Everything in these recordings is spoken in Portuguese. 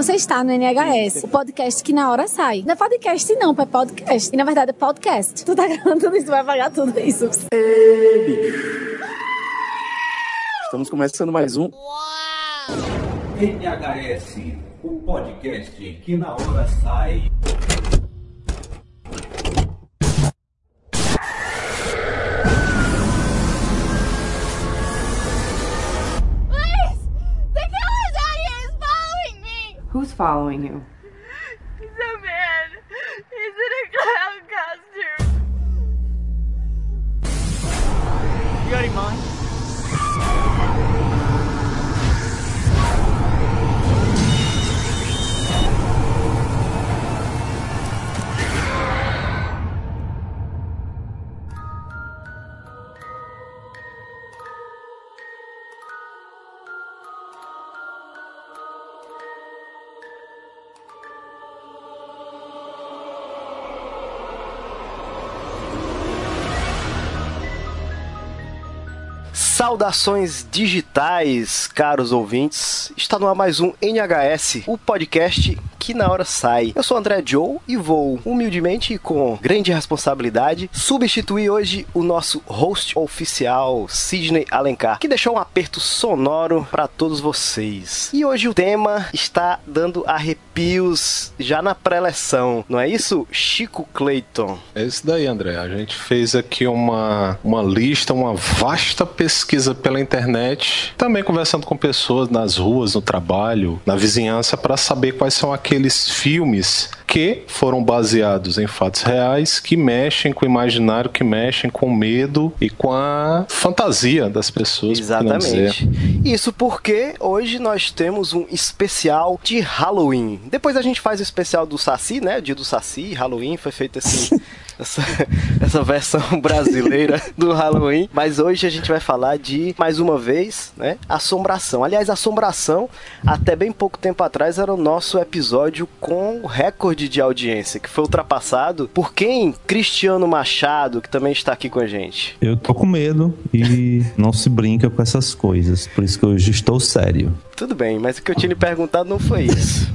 Você está no NHS, o podcast que na hora sai. Não é podcast não, é podcast. E na verdade é podcast. Tu tá gravando tudo isso, tu vai pagar tudo isso. Estamos começando mais um... NHS, o podcast que na hora sai. Who's following you? He's a man. He's in a clown costume. You got any money? Saudações digitais, caros ouvintes. Está no ar mais um NHS, o podcast que na hora sai. Eu sou André Joe e vou, humildemente e com grande responsabilidade, substituir hoje o nosso host oficial, Sidney Alencar, que deixou um aperto sonoro para todos vocês. E hoje o tema está dando arrepios já na pré-eleção, não é isso, Chico Clayton? É isso daí, André. A gente fez aqui uma lista, uma vasta pesquisa pela internet, também conversando com pessoas nas ruas, no trabalho, na vizinhança, para saber quais são aqueles filmes que foram baseados em fatos reais, que mexem com o imaginário, que mexem com o medo e com a fantasia das pessoas. Exatamente. Isso porque hoje nós temos um especial de Halloween. Depois a gente faz o especial do Saci, né? O dia do Saci, Halloween, foi feito assim... essa versão brasileira do Halloween. Mas hoje a gente vai falar de, mais uma vez, né, Assombração. Aliás, Assombração, até bem pouco tempo atrás, era o nosso episódio com recorde de audiência, que foi ultrapassado por quem? Cristiano Machado, que também está aqui com a gente. Eu tô com medo e não se brinca com essas coisas, por isso que hoje estou sério. Tudo bem, mas o que eu tinha lhe perguntado não foi isso.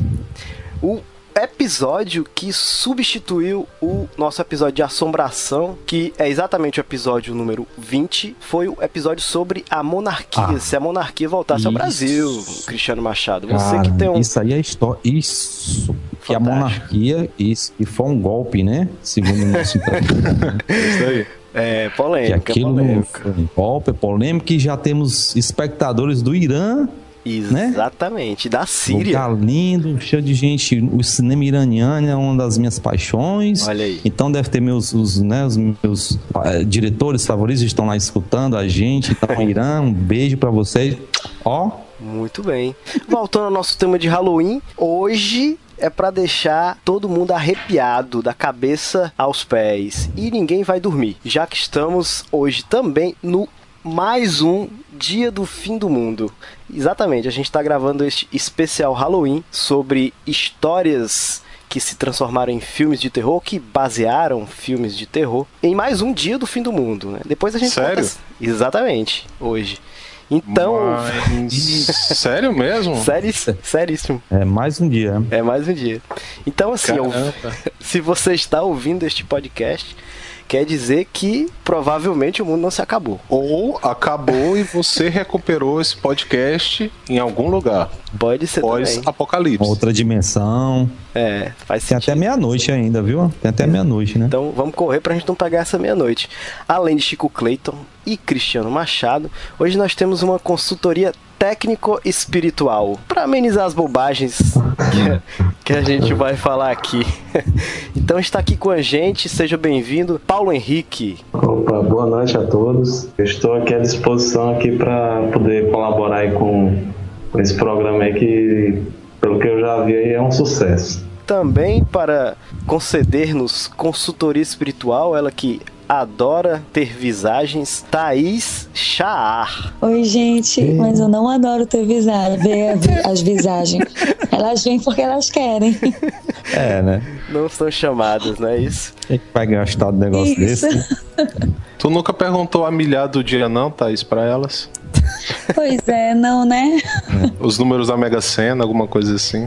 O episódio que substituiu o nosso episódio de Assombração, que é exatamente o episódio número 20, foi o episódio sobre a monarquia, se a monarquia voltasse ao Brasil, Cristiano Machado. Você, cara, que tem um... Isso aí é história... Isso... Que a monarquia, isso, e foi um golpe, né? Segundo o nosso Isso aí. É, polêmica, que aquilo polêmica. Foi um golpe, polêmica, e já temos espectadores do Irã. Exatamente, né? Da Síria. Lugar lindo, cheio de gente. O cinema iraniano é uma das minhas paixões. Olha aí. Então deve ter os meus diretores favoritos estão lá escutando a gente. Então, Irã, um beijo pra vocês. Ó. Muito bem. Voltando ao nosso tema de Halloween, hoje é pra deixar todo mundo arrepiado da cabeça aos pés. E ninguém vai dormir, já que estamos hoje também no mais um Dia do Fim do Mundo. Exatamente, a gente está gravando este especial Halloween sobre histórias que se transformaram em filmes de terror, que basearam filmes de terror, em mais um Dia do Fim do Mundo, né? Depois a gente... Sério? Exatamente, hoje. Então... Sério mesmo? Seríssimo. É mais um dia. É mais um dia. Então, assim, se você está ouvindo este podcast, quer dizer que provavelmente o mundo não se acabou. Ou acabou e você recuperou esse podcast em algum lugar. Pode ser pós-apocalipse. Outra dimensão. É, faz sentido. Tem até meia-noite ainda, viu? Tem até meia-noite, né? Então vamos correr pra gente não pegar essa meia-noite. Além de Chico Clayton e Cristiano Machado, hoje nós temos uma consultoria técnico-espiritual para amenizar as bobagens que a gente vai falar aqui. Então está aqui com a gente, seja bem-vindo, Paulo Henrique. Opa, boa noite a todos. Eu estou aqui à disposição aqui para poder colaborar aí com esse programa aí que, pelo que eu já vi aí, é um sucesso. Também para conceder-nos consultoria espiritual, ela que adora ter visagens, Thaís Chaar. Oi, gente, mas eu não adoro ter ver as visagens. Elas vêm porque elas querem. É, né? Não são chamadas, não é isso? Quem vai gastar um negócio desse? Tu nunca perguntou a milhar do dia não, Thaís, pra elas? Pois é, não, né? Os números da Mega Sena, alguma coisa assim.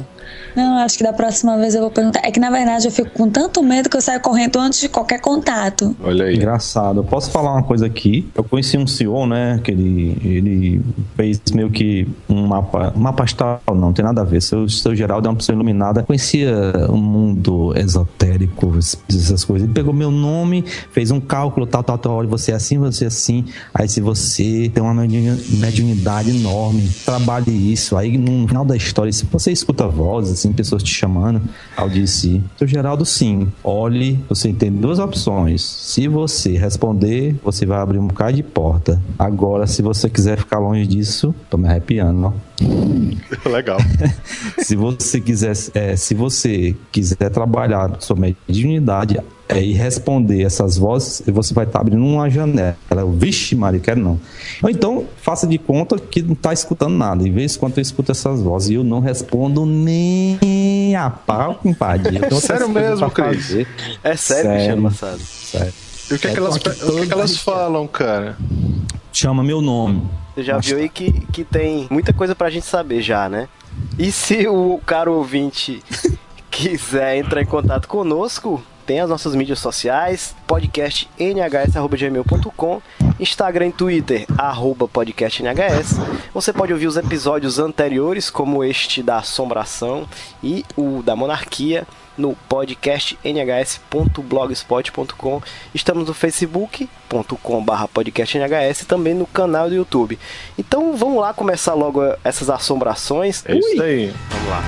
Não, acho que da próxima vez eu vou perguntar. É que na verdade eu fico com tanto medo que eu saio correndo antes de qualquer contato. Olha aí. Engraçado. Eu posso falar uma coisa aqui? Eu conheci um senhor, né? Que ele fez meio que um mapa astral, não tem nada a ver. Seu Geraldo é uma pessoa iluminada. Conhecia um mundo esotérico, essas coisas. Ele pegou meu nome, fez um cálculo, tal, olha, você é assim, você é assim. Aí se você tem uma mediunidade enorme, trabalhe isso. Aí no final da história, se você escuta vozes, assim, pessoas te chamando, eu disse, seu Geraldo, sim, olhe, você tem duas opções. Se você responder, você vai abrir um bocado de porta. Agora, se você quiser ficar longe disso, tô me arrepiando, ó. Legal. Se você quiser trabalhar sua mediunidade e responder essas vozes, você vai estar abrindo uma janela. Vixe, Maria, quero não. Ou então, faça de conta que não está escutando nada. Em vez de quando eu escuto essas vozes e eu não respondo nem a pau, compadre. Sério mesmo, Cris? É sério, Cristiano Massado? Sério. E o que é que elas falam, cara? Chama meu nome. Você já viu aí que tem muita coisa pra gente saber já, né? E se o caro ouvinte quiser entrar em contato conosco, tem as nossas mídias sociais, podcast nhs@gmail.com, Instagram e Twitter, @podcastnhs. Você pode ouvir os episódios anteriores, como este da Assombração e o da Monarquia, no podcast nhs.blogspot.com. Estamos no facebook.com/podcastnhs e também no canal do YouTube. Então vamos lá começar logo essas assombrações. É isso aí. Vamos lá.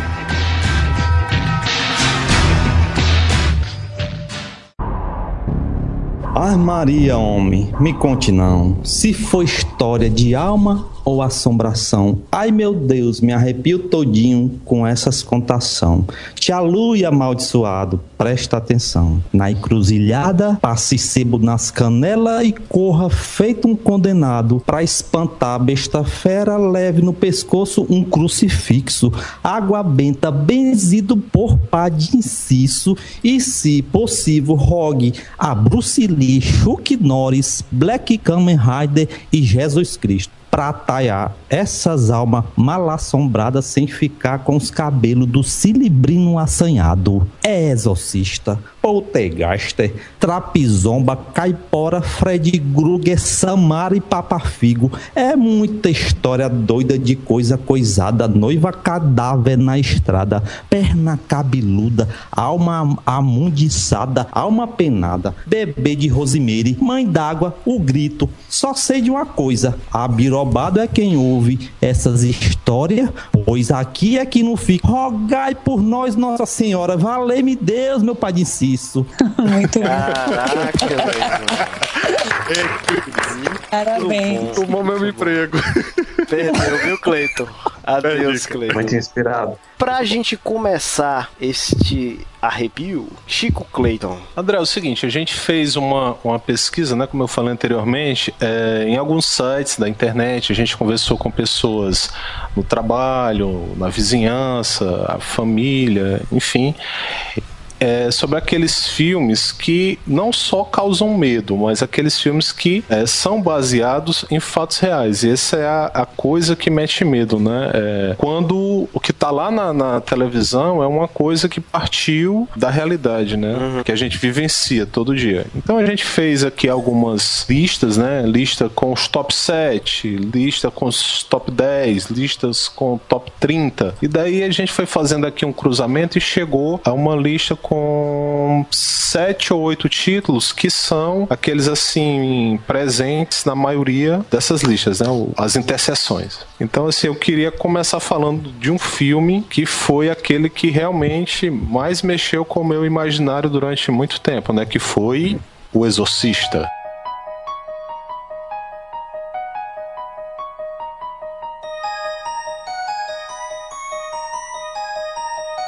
Ai, Maria, homem, me conte não. Se foi história de alma ou assombração. Ai, meu Deus, me arrepio todinho com essas contação. Te alui, amaldiçoado, presta atenção. Na encruzilhada, passe sebo nas canelas e corra feito um condenado. Pra espantar a besta fera, leve no pescoço um crucifixo. Água benta, benzido por pá de inciso. E, se possível, rogue a Bruce Lee, Chuck Norris, Black Kamen Rider e Jesus Cristo pra taiar essas almas mal assombradas sem ficar com os cabelos do cilibrino assanhado. É exorcista, poltergaster, trapizomba, caipora, Fred Krueger, Samara e Papafigo. É muita história doida de coisa coisada, noiva cadáver na estrada, perna cabeluda, alma amundiçada, alma penada, bebê de Rosemary, mãe d'água, o grito. Só sei de uma coisa, a birobado é quem ouve essas histórias, pois aqui é que não fica. Rogai por nós, Nossa Senhora, valei-me Deus, meu pai de inciso. Muito bom. Caraca, velho. Parabéns. Tomou meu emprego. Perdeu, viu, Cleiton? Adeus, Cleiton. Muito inspirado. Pra gente começar este arrepio, Chico Cleiton. André, é o seguinte, a gente fez uma pesquisa, né, como eu falei anteriormente, em alguns sites da internet, a gente conversou com pessoas no trabalho, na vizinhança, a família, enfim, sobre aqueles filmes que não só causam medo, mas aqueles filmes que são baseados em fatos reais. E essa é a coisa que mete medo, né? Quando o que tá lá na televisão é uma coisa que partiu da realidade, né? Que a gente vivencia todo dia. Então a gente fez aqui algumas listas, né? Lista com os top 7, lista com os top 10, listas com top 30. E daí a gente foi fazendo aqui um cruzamento e chegou a uma lista com 7 ou 8 títulos que são aqueles assim presentes na maioria dessas listas, né? As interseções. Então assim, eu queria começar falando de um filme que foi aquele que realmente mais mexeu com o meu imaginário durante muito tempo, né? Que foi O Exorcista.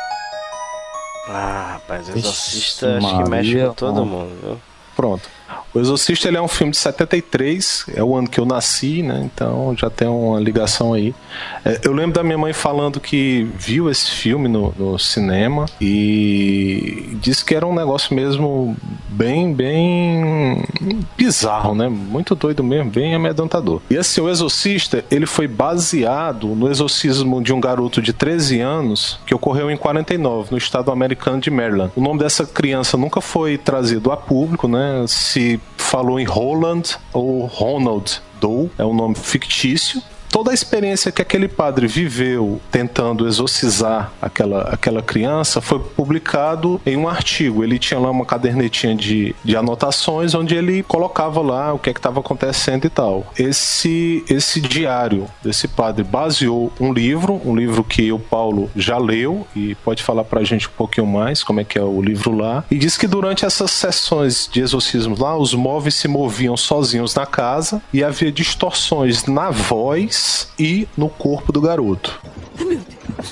Ah, rapaz, Exorcista acho que mexe com todo mundo, viu? Pronto. O Exorcista, ele é um filme de 73, é o ano que eu nasci, né? Então já tem uma ligação aí. Eu lembro da minha mãe falando que viu esse filme no cinema e disse que era um negócio mesmo bem bizarro, né? Muito doido mesmo, bem amedrontador. E assim, o Exorcista, ele foi baseado no exorcismo de um garoto de 13 anos que ocorreu em 49, no estado americano de Maryland. O nome dessa criança nunca foi trazido a público, né? Se falou em Roland ou Ronald Doe, é um nome fictício. Toda a experiência que aquele padre viveu tentando exorcizar aquela criança foi publicado em um artigo. Ele tinha lá uma cadernetinha de anotações onde ele colocava lá o que estava acontecendo e tal. Esse diário desse padre baseou um livro que o Paulo já leu e pode falar pra gente um pouquinho mais como é que é o livro lá. E diz que durante essas sessões de exorcismo lá, os móveis se moviam sozinhos na casa e havia distorções na voz e no corpo do garoto. Meu Deus.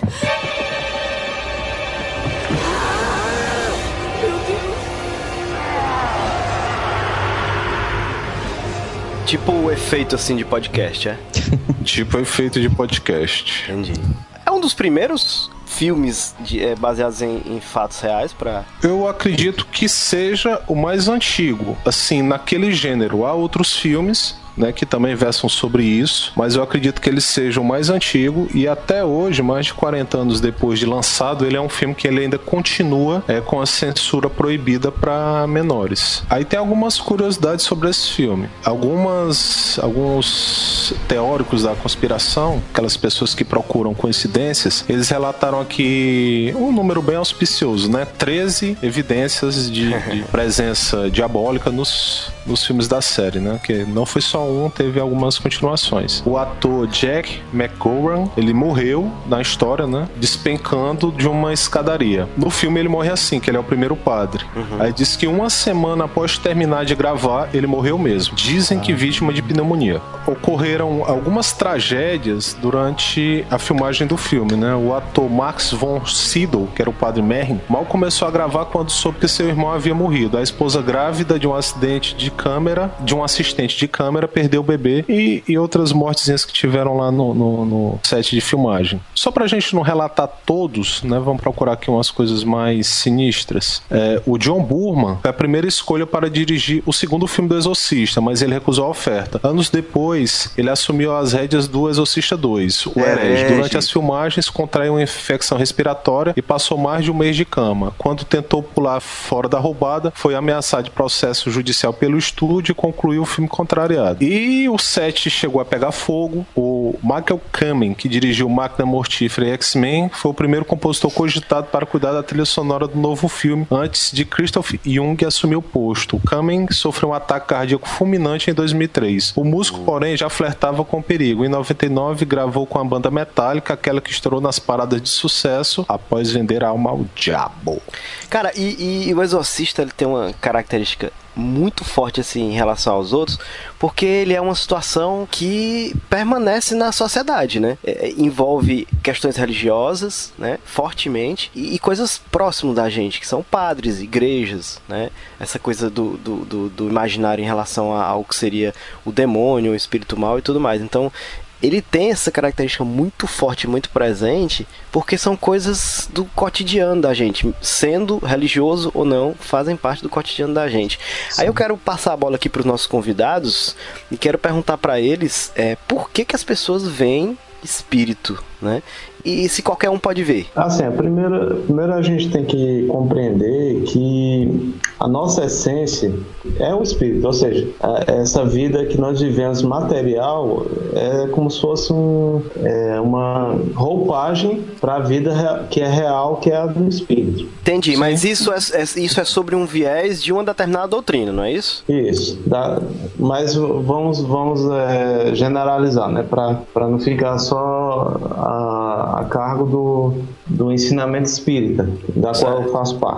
Tipo o efeito assim de podcast, é? Tipo efeito de podcast. Entendi. É um dos primeiros filmes baseados em fatos reais pra... Eu acredito que seja o mais antigo, assim, naquele gênero. Há outros filmes, né, que também versam sobre isso, mas eu acredito que ele seja o mais antigo e até hoje, mais de 40 anos depois de lançado, ele é um filme que ele ainda continua com a censura proibida para menores. Aí tem algumas curiosidades sobre esse filme. Alguns teóricos da conspiração, aquelas pessoas que procuram coincidências, eles relataram aqui um número bem auspicioso, né? 13 evidências de presença diabólica nos filmes da série, né? Que não foi só um, teve algumas continuações. O ator Jack McGowan, ele morreu na história, né? Despencando de uma escadaria. No filme ele morre assim, que ele é o primeiro padre. Aí diz que uma semana após terminar de gravar, ele morreu mesmo. Dizem que vítima de pneumonia. Ocorreram algumas tragédias durante a filmagem do filme, né? O ator Max von Sydow, que era o padre Merrin, mal começou a gravar quando soube que seu irmão havia morrido. A esposa grávida de um acidente de um assistente de câmera, perdeu o bebê e outras mortezinhas que tiveram lá no set de filmagem. Só pra gente não relatar todos, né, vamos procurar aqui umas coisas mais sinistras. O John Boorman foi a primeira escolha para dirigir o segundo filme do Exorcista, mas ele recusou a oferta. Anos depois, ele assumiu as rédeas do Exorcista 2, o Herege. Durante as filmagens, contraiu uma infecção respiratória e passou mais de um mês de cama. Quando tentou pular fora da roubada, foi ameaçado de processo judicial pelo estúdio e concluiu o filme contrariado. E o set chegou a pegar fogo. O Michael Kamen, que dirigiu Máquina Mortífera e X-Men, foi o primeiro compositor cogitado para cuidar da trilha sonora do novo filme, antes de Christoph Jung assumir o posto. O Kamen sofreu um ataque cardíaco fulminante em 2003. O músico, porém, já flertava com o perigo. Em 99, gravou com a banda Metallica, aquela que estourou nas paradas de sucesso após vender a alma ao diabo. Cara, e o Exorcista, ele tem uma característica muito forte assim em relação aos outros, porque ele é uma situação que permanece na sociedade, né? Envolve questões religiosas, né? Fortemente, e coisas próximas da gente, que são padres, igrejas, né? Essa coisa do imaginário em relação ao que seria o demônio, o espírito mal e tudo mais. Então, ele tem essa característica muito forte, muito presente, porque são coisas do cotidiano da gente, sendo religioso ou não, fazem parte do cotidiano da gente. Sim. Aí eu quero passar a bola aqui para os nossos convidados e quero perguntar para eles por que as pessoas veem espírito, né? E se qualquer um pode ver? Assim, primeiro a gente tem que compreender que a nossa essência é o espírito, ou seja, essa vida que nós vivemos material é como se fosse uma roupagem para a vida que é real, que é a do espírito. Entendi, Sim. Mas isso é sobre um viés de uma determinada doutrina, não é isso? Isso, mas vamos generalizar, né, para não ficar só a cargo do ensinamento espírita, da qual eu faço parte.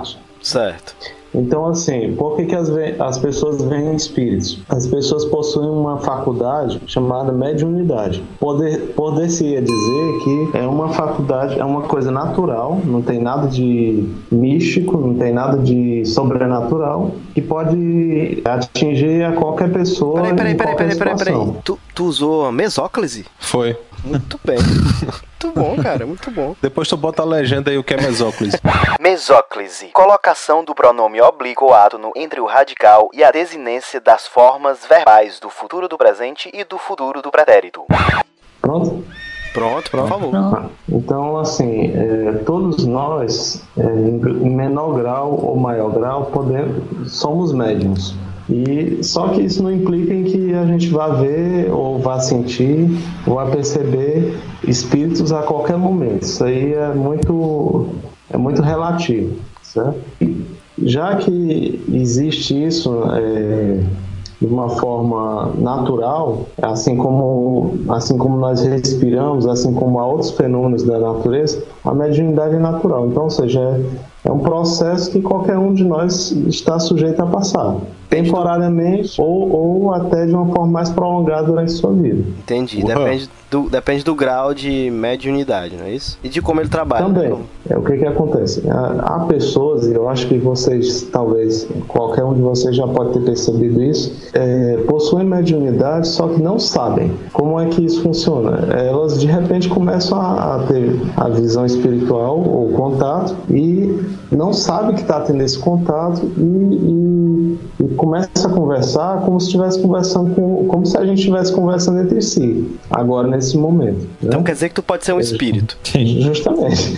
Certo. Então, assim, por que as pessoas veem espíritos? As pessoas possuem uma faculdade chamada mediunidade. Poder-se-ia dizer que é uma faculdade, é uma coisa natural, não tem nada de místico, não tem nada de sobrenatural, que pode atingir a qualquer pessoa. Peraí. Tu usou a mesóclise? Foi. Muito bem. Muito bom, cara, muito bom. Depois tu bota a legenda aí o que é mesóclise. Mesóclise. Colocação do pronome oblíquo ou átono entre o radical e a desinência das formas verbais do futuro do presente e do futuro do pretérito. Pronto? Pronto, por favor. Então, assim, todos nós, em menor grau ou maior grau, somos médiuns. E só que isso não implica em que a gente vá ver ou vá sentir ou vá perceber espíritos a qualquer momento. Isso aí é muito relativo, certo? Já que existe isso de uma forma natural, assim como nós respiramos, assim como há outros fenômenos da natureza, a mediunidade é natural. Então, ou seja, é um processo que qualquer um de nós está sujeito a passar, temporariamente ou até de uma forma mais prolongada durante a sua vida. Entendi. Depende do grau de mediunidade, não é isso? E de como ele trabalha. Também. Né? O que acontece? Há pessoas, e eu acho que vocês, talvez, qualquer um de vocês já pode ter percebido isso, possuem mediunidade, só que não sabem como é que isso funciona. Elas, de repente, começam a ter a visão espiritual ou contato e não sabem que está tendo esse contato e começa a conversar como se estivesse conversando como se a gente estivesse conversando entre si, agora nesse momento. Né? Então quer dizer que tu pode ser um espírito. Justamente.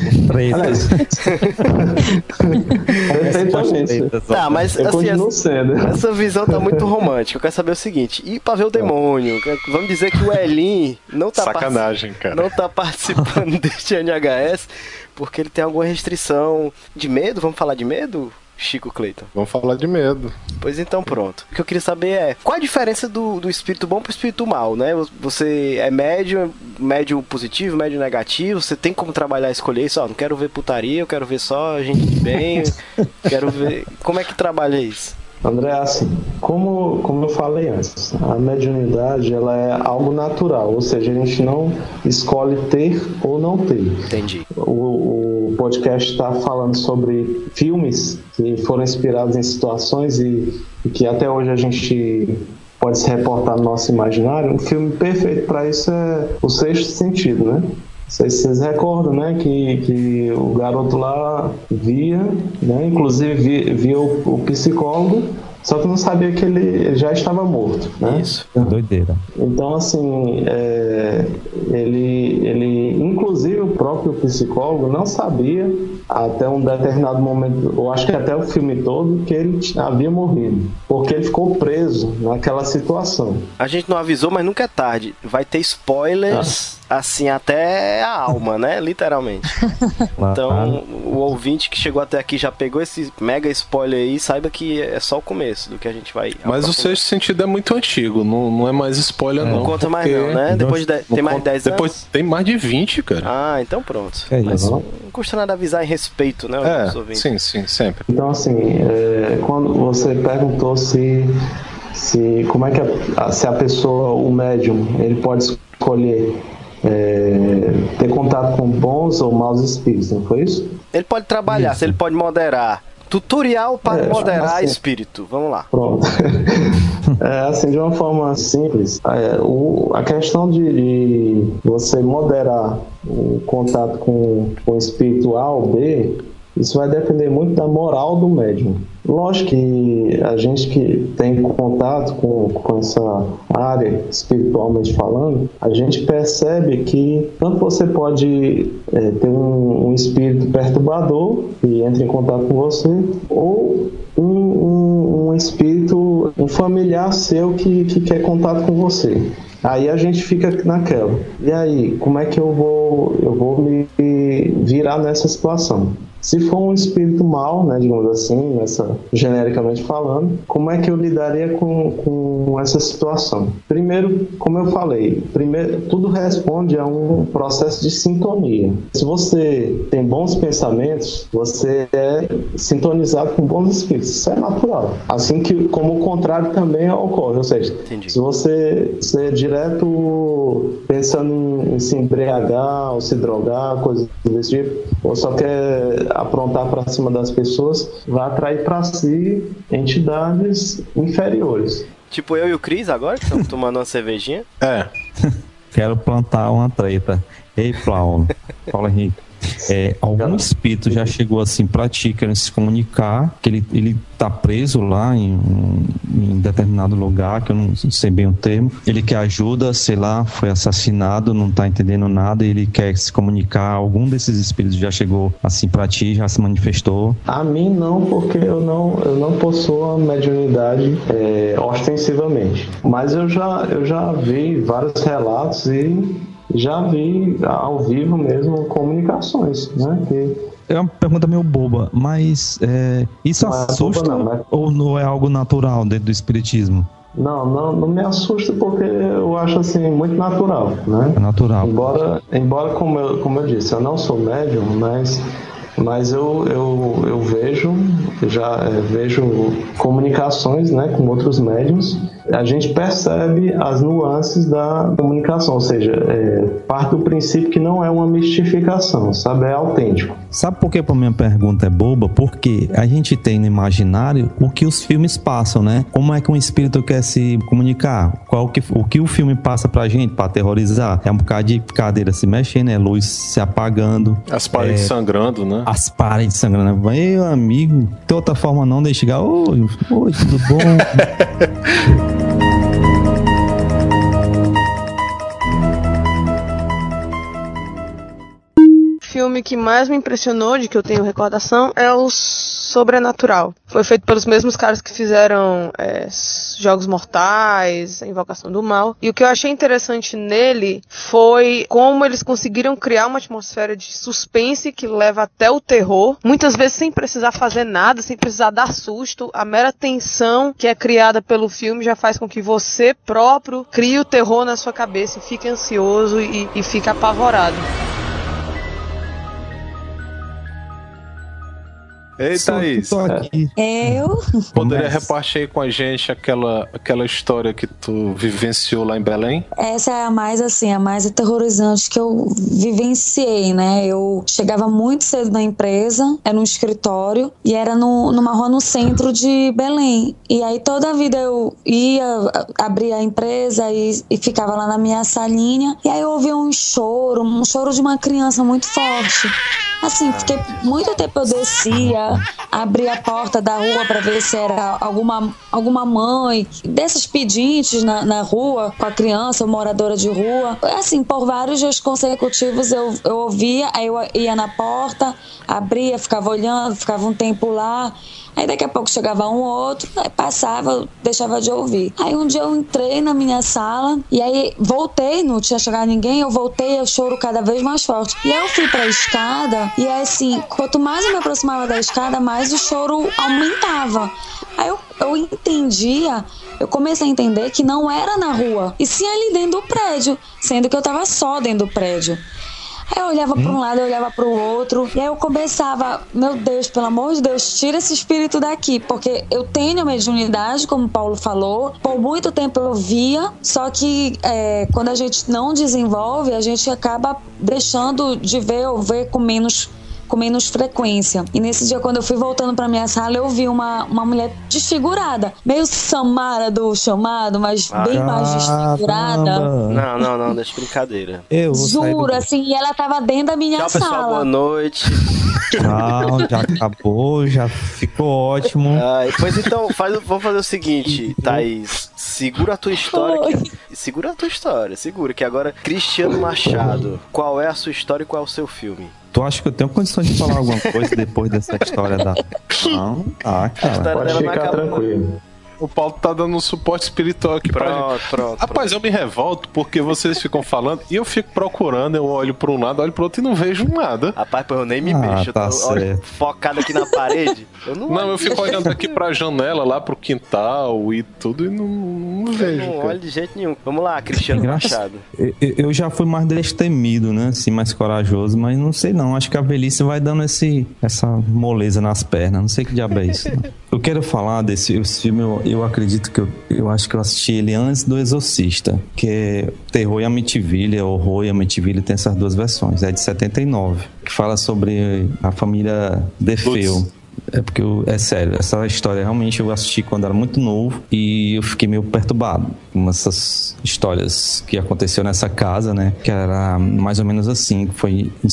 Perfeitamente. Tá, mas eu assim, continuo sendo. Essa visão tá muito romântica. Eu quero saber o seguinte: e pra ver o demônio? Vamos dizer que o Elin não tá não tá participando deste NHS porque ele tem alguma restrição de medo? Vamos falar de medo? Chico Cleiton. Vamos falar de medo. Pois então, pronto. O que eu queria saber é qual a diferença do espírito bom pro espírito mal, né? Você é médium positivo, médium negativo, você tem como trabalhar, escolher isso, não quero ver putaria, eu quero ver só gente de bem, quero ver... Como é que trabalha isso? André, assim, como eu falei antes, a mediunidade ela é algo natural, ou seja, a gente não escolhe ter ou não ter. Entendi. O podcast está falando sobre filmes que foram inspirados em situações e que até hoje a gente pode se reportar no nosso imaginário. Um filme perfeito para isso é O Sexto Sentido, né? Vocês recordam, né, que o garoto lá via, né, inclusive via o psicólogo, só que não sabia que ele já estava morto, né? Isso. Doideira. Então, assim, ele, inclusive o próprio psicólogo não sabia até um determinado momento, eu acho que até o filme todo, que ele havia morrido, porque ele ficou preso naquela situação. A gente não avisou, mas nunca é tarde. Vai ter spoilers, assim, até a alma, né? Literalmente. Então, o ouvinte que chegou até aqui já pegou esse mega spoiler aí, saiba que é só o começo do que a gente vai... Mas o Sexto Sentido é muito antigo, não é mais spoiler não. Não conta mais não, né? Depois tem mais de 10 anos? Depois tem mais de 20, cara. Ah, então pronto. Mas não custa nada avisar em respeito, né? Sim, sempre. Então, assim, quando você perguntou se como é que se a pessoa, o médium, ele pode escolher ter contato com bons ou maus espíritos, não foi isso? Ele pode trabalhar, se ele pode moderar. Tutorial para moderar assim, espírito. Vamos lá. Pronto. Assim, de uma forma simples, a questão de você moderar o contato com o espírito A ou B, isso vai depender muito da moral do médium. Lógico que a gente que tem contato com essa área, espiritualmente falando, a gente percebe que tanto você pode ter um espírito perturbador que entra em contato com você, ou um espírito, um familiar seu que quer contato com você. Aí a gente fica naquela. E aí, como é que eu vou me virar nessa situação? Se for um espírito mau, né, digamos assim, genericamente falando, como é que eu lidaria com essa situação? Primeiro, como eu falei, tudo responde a um processo de sintonia. Se você tem bons pensamentos, você é sintonizado com bons espíritos. Isso é natural. Assim como o contrário também ocorre. Ou seja, Entendi. se você é direto pensando em se embriagar ou se drogar, coisas desse tipo, ou só quer aprontar para cima das pessoas, vai atrair para si entidades inferiores. Tipo eu e o Cris agora, que estamos tomando uma cervejinha. Quero plantar uma treta. Ei, Paulo Henrique. Algum espírito já chegou assim pra ti, querendo se comunicar, que ele tá preso lá em determinado lugar, que eu não sei bem o termo, ele quer ajuda, sei lá, foi assassinado, não tá entendendo nada, ele quer se comunicar. Algum desses espíritos já chegou assim pra ti, já se manifestou? A mim não, porque eu não possuo a mediunidade ostensivamente, mas eu já vi vários relatos e já vi ao vivo mesmo comunicações, né? É uma pergunta meio boba, mas isso assusta ou não é algo natural dentro do espiritismo? Não me assusta, porque eu acho assim muito natural, né? É natural. Embora como eu disse, eu não sou médium, mas eu vejo comunicações, né, com outros médiuns. A gente percebe as nuances da comunicação, ou seja, parte do princípio que não é uma mistificação, sabe? É autêntico. Sabe por que a minha pergunta é boba? Porque a gente tem no imaginário o que os filmes passam, né? Como é que um espírito quer se comunicar? O que o filme passa pra gente, pra aterrorizar? É um bocado de cadeira se mexendo, luz se apagando. As paredes sangrando, né? As paredes sangrando. Meu amigo, de outra forma não, deixa chegar. Oi, tudo bom? O filme que mais me impressionou, de que eu tenho recordação, é o Sobrenatural. Foi feito pelos mesmos caras que fizeram Jogos Mortais, A Invocação do Mal. E o que eu achei interessante nele foi como eles conseguiram criar uma atmosfera de suspense que leva até o terror, muitas vezes sem precisar fazer nada, sem precisar dar susto. A mera tensão que é criada pelo filme já faz com que você próprio crie o terror na sua cabeça e fique ansioso e fique apavorado. Ei, Thaís. Eu? Poderia repartir aí com a gente aquela história que tu vivenciou lá em Belém? Essa é a mais aterrorizante que eu vivenciei, né? Eu chegava muito cedo na empresa, era num escritório, e era numa rua no centro de Belém. E aí toda a vida eu ia, abria a empresa e ficava lá na minha salinha, e aí eu ouvia um choro de uma criança muito forte. Assim, fiquei muito tempo, eu descia, abria a porta da rua para ver se era alguma mãe desses pedintes na rua, com a criança, moradora de rua. Assim, por vários dias consecutivos eu ouvia, aí eu ia na porta, abria, ficava olhando, ficava um tempo lá. Aí daqui a pouco chegava um ou outro, aí passava, eu deixava de ouvir. Aí um dia eu entrei na minha sala, e aí voltei, não tinha chegado ninguém, eu voltei, eu choro cada vez mais forte. E aí eu fui pra escada, e aí assim, quanto mais eu me aproximava da escada, mais o choro aumentava. Aí eu entendia, eu comecei a entender que não era na rua, e sim ali dentro do prédio, sendo que eu tava só dentro do prédio. Aí eu olhava para um lado, eu olhava para o outro, e aí eu começava, meu Deus, pelo amor de Deus, tira esse espírito daqui, porque eu tenho a mediunidade, como o Paulo falou, por muito tempo eu via, só que quando a gente não desenvolve, a gente acaba deixando de ver ou ver com menos frequência. E nesse dia, quando eu fui voltando pra minha sala, eu vi uma mulher desfigurada, meio Samara do Chamado, mas bem mais desfigurada. Não, deixa brincadeira. Juro, assim, e ela tava dentro da minha Tchau, sala. pessoal, boa noite. Tchau, já acabou, já ficou ótimo. Pois então, vamos fazer o seguinte, Thaís, segura a tua história. Segura, que agora, Cristiano Machado, qual é a sua história e qual é o seu filme? Tu acha que eu tenho condições de falar alguma coisa depois dessa história da... Não, cara. Pode ficar tranquilo. O Paulo tá dando um suporte espiritual aqui pra gente. Pronto. Rapaz, eu me revolto porque vocês ficam falando e eu fico procurando, eu olho pra um lado, olho pro outro e não vejo nada. Rapaz, eu nem me mexo, tá eu tô olho focado aqui na parede. Eu fico olhando aqui pra janela, lá pro quintal e tudo e não vejo. Não olho de jeito nenhum. Vamos lá, Cristiano Machado. Eu já fui mais destemido, né? Assim, mais corajoso, mas não sei não. Acho que a velhice vai dando essa moleza nas pernas. Não sei que diabo é isso. Não. Eu quero falar desse filme, eu acredito que eu acho que eu assisti ele antes do Exorcista, que é Terror e Amityville, Horror e Amityville, tem essas duas versões. É de 79, que fala sobre a família DeFeo. É porque, é sério, essa história realmente eu assisti quando era muito novo e eu fiquei meio perturbado com essas histórias que aconteceu nessa casa, né? Que era mais ou menos assim, foi em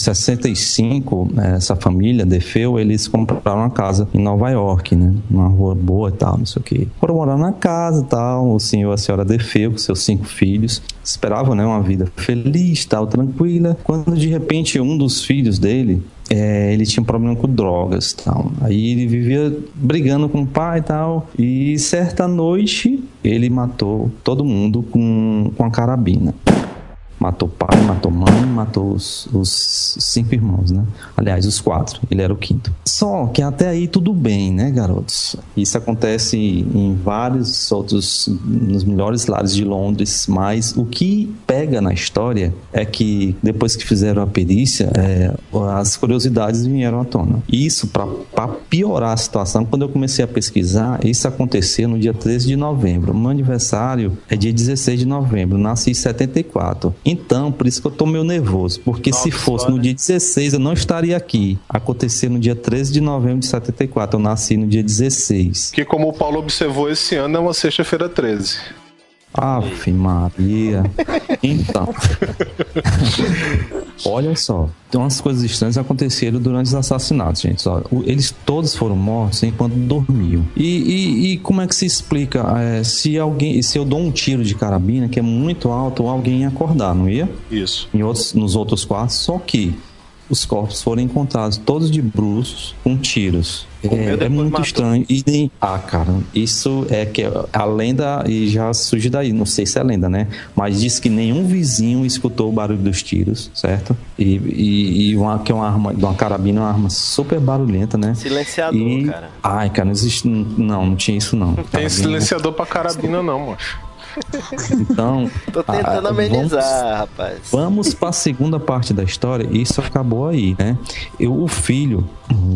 65, né, essa família DeFeo, eles compraram uma casa em Nova York, né? Uma rua boa e tal, não sei o que. Foram morar na casa e tal, o senhor e a senhora DeFeo com seus 5 filhos, esperavam, né, uma vida feliz, tal, tranquila, quando de repente um dos filhos dele ele tinha um problema com drogas e tal. Aí ele vivia brigando com o pai e tal. E certa noite ele matou todo mundo com a carabina. Matou pai, matou mãe, matou os 5 irmãos, né? Aliás, os 4. Ele era o 5º. Só que até aí tudo bem, né, garotos? Isso acontece em vários outros, nos melhores lares de Londres, mas o que pega na história é que depois que fizeram a perícia, as curiosidades vieram à tona. Isso, para piorar a situação, quando eu comecei a pesquisar, isso aconteceu no dia 13 de novembro. Meu aniversário é dia 16 de novembro, nasci em 74. Então, por isso que eu tô meio nervoso, porque se fosse no dia 16, eu não estaria aqui. Aconteceu no dia 13 de novembro de 74, eu nasci no dia 16. Que, como o Paulo observou, esse ano é uma sexta-feira 13. Ave Maria. Então, olha só, tem umas coisas estranhas que aconteceram durante os assassinatos, gente. Eles todos foram mortos enquanto dormiam. E como é que se explica? Se eu dou um tiro de carabina que é muito alto, alguém ia acordar, não ia? Isso. Nos outros quartos, só que os corpos foram encontrados todos de bruços com tiros. É muito estranho. Cara, isso é que a lenda, e já surge daí, não sei se é lenda, né? Mas diz que nenhum vizinho escutou o barulho dos tiros, certo? Que é uma arma, uma carabina, uma arma super barulhenta, né? Silenciador, cara. Ai, cara, não existe. Não tinha isso, não. Não tem silenciador pra carabina, não, macho. Então, tô tentando amenizar, rapaz. Vamos para a segunda parte da história. Isso acabou aí, né? O filho,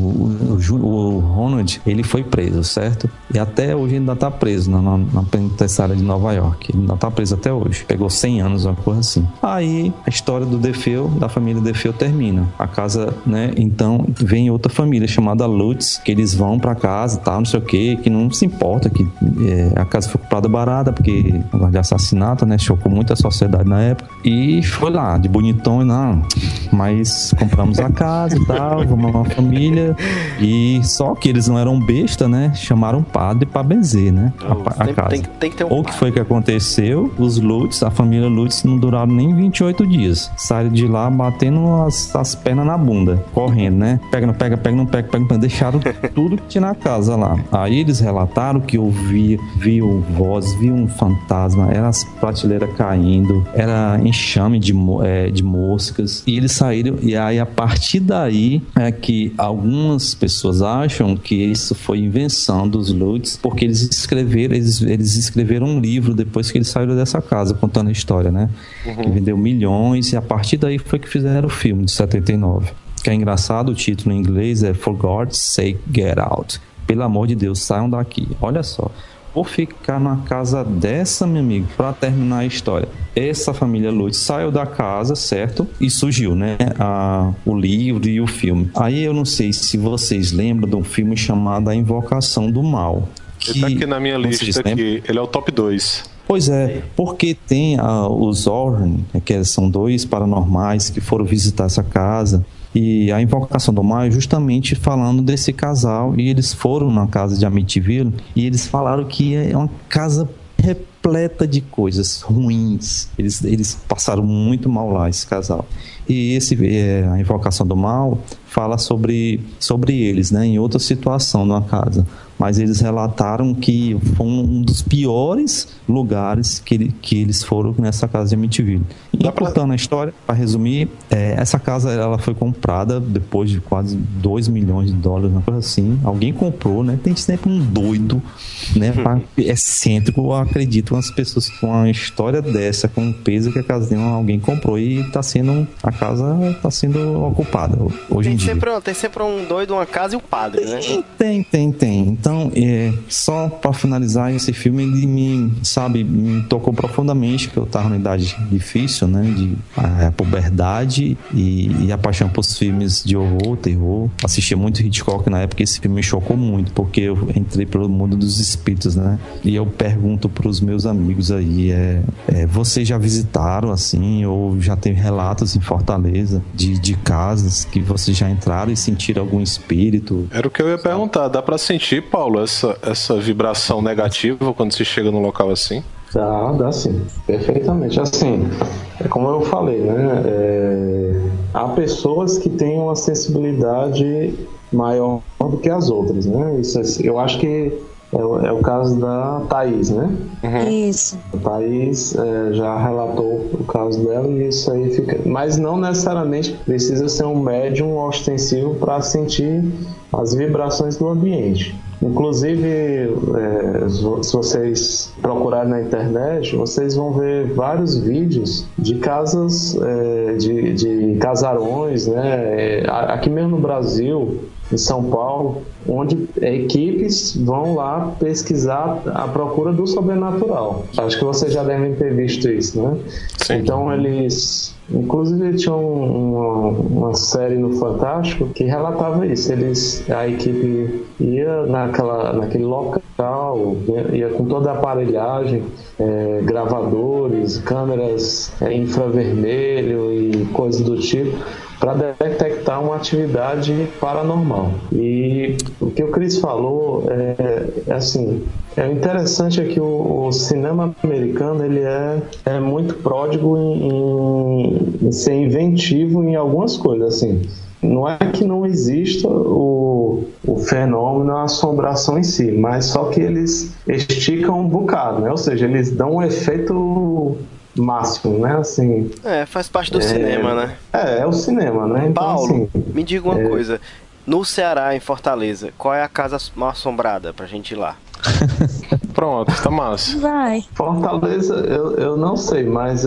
o Ronald, ele foi preso, certo? E até hoje ele ainda tá preso na penitenciária de Nova York. Ele ainda tá preso até hoje. Pegou 100 anos, uma coisa assim. Aí a história do DeFeo, da família DeFeo, termina. A casa, né? Então vem outra família chamada Lutz, que eles vão pra casa e tal, não sei o que não se importa que a casa foi comprada barata, porque de assassinato, né? Chocou muito a sociedade na época. E foi lá, de bonitão, não. Mas compramos a casa e tal, vamos uma família. E só que eles não eram besta, né? Chamaram um padre pra benzer, né? A casa. Tem que ter um Ou que foi que aconteceu? Os Lutz, a família Lutz, não duraram nem 28 dias. Saíram de lá batendo as pernas na bunda, correndo, né? Pega, não pega, deixaram tudo que tinha na casa lá. Aí eles relataram que viu vozes, viu um fantasma, era as prateleiras caindo, era enxame de moscas, e eles saíram, e aí a partir daí é que algumas pessoas acham que isso foi invenção dos Lutz, porque eles escreveram um livro depois que eles saíram dessa casa, contando a história, né? Que vendeu milhões, e a partir daí foi que fizeram o filme de 79. Que é engraçado, o título em inglês é For God's Sake, Get Out. Pelo amor de Deus, saiam daqui. Olha só, por ficar numa casa dessa, meu amigo, para terminar a história, essa família Lutz saiu da casa, certo? E surgiu, né, o livro e o filme. Aí eu não sei se vocês lembram de um filme chamado A Invocação do Mal. Ele tá aqui na minha lista, aqui. Ele é o top 2. Pois é, porque tem os Warren, que são 2 paranormais que foram visitar essa casa. E a Invocação do Mal é justamente falando desse casal. E eles foram na casa de Amityville e eles falaram que é uma casa repleta de coisas ruins. Eles passaram muito mal lá, esse casal. E a Invocação do Mal fala sobre eles, né? Em outra situação numa casa. Mas eles relataram que foi um dos piores lugares que eles foram nessa casa de Amityville. E contando a história, para resumir, essa casa ela foi comprada depois de quase $2 milhões, uma coisa assim. Alguém comprou, né? Tem sempre um doido, né? Excêntrico, acredito, umas pessoas com uma história dessa, com o peso que a casa tem, alguém comprou e a casa está sendo ocupada hoje em dia. Tem sempre um doido, uma casa e um padre, né? Tem. Então, só para finalizar, esse filme, ele me tocou profundamente, que eu estava numa idade difícil, né, a puberdade e a paixão por filmes de horror, terror. Assistia muito Hitchcock na época, esse filme me chocou muito, porque eu entrei pelo mundo dos espíritos, né, e eu pergunto para os meus amigos aí, vocês já visitaram, assim, ou já tem relatos em Fortaleza de casas que vocês já entraram e sentiram algum espírito? Era o que eu ia perguntar, dá para sentir, Paulo, essa vibração negativa quando se chega num local assim? Dá sim, perfeitamente. Assim, como eu falei, né? Há pessoas que têm uma sensibilidade maior do que as outras, né? Isso, eu acho que é o caso da Thaís, né? Isso. A Thaís já relatou o caso dela e isso aí fica... Mas não necessariamente precisa ser um médium ostensivo para sentir as vibrações do ambiente. Inclusive, se vocês procurarem na internet, vocês vão ver vários vídeos de casas, de casarões, né? Aqui mesmo no Brasil, em São Paulo, onde equipes vão lá pesquisar a procura do sobrenatural. Acho que vocês já devem ter visto isso, né? Sim. Então eles... Inclusive tinha uma série no Fantástico que relatava isso. A equipe ia naquele local, ia com toda a aparelhagem, gravadores, câmeras infravermelho e coisas do tipo, para detectar uma atividade paranormal. E o que o Chris falou assim, interessante é que o cinema americano ele é muito pródigo em ser inventivo em algumas coisas, assim. Não é que não exista o fenômeno, a assombração em si, mas só que eles esticam um bocado, né? Ou seja, eles dão um efeito máximo, né? Assim, faz parte do cinema, né? É o cinema, né? Então, Paulo, assim, me diga uma coisa. No Ceará, em Fortaleza, qual é a casa mal assombrada pra gente ir lá? Pronto, tá massa. Vai. Fortaleza, eu não sei, mas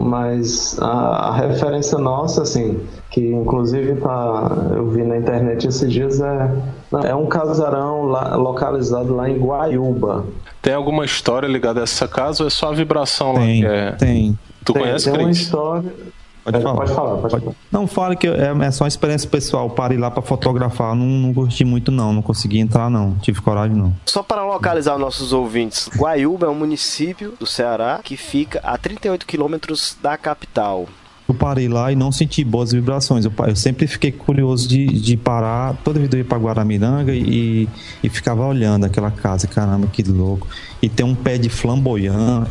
a referência nossa, assim, que inclusive eu vi na internet esses dias, é um casarão localizado lá em Guaiúba. Tem alguma história ligada a essa casa ou é só a vibração lá que é? Tem. Tu conhece, Tem uma Cris? história... Pode falar. Não, fale que é só uma experiência pessoal. Parei lá pra fotografar. Não curti muito, não consegui entrar, não. Tive coragem, não. Só para localizar os nossos ouvintes, Guaiúba é um município do Ceará que fica a 38 quilômetros da capital. Eu parei lá e não senti boas vibrações. Eu sempre fiquei curioso de parar. Toda vez eu ia pra Guaramiranga e ficava olhando aquela casa. Caramba, que louco. E tem um pé de flamboyant.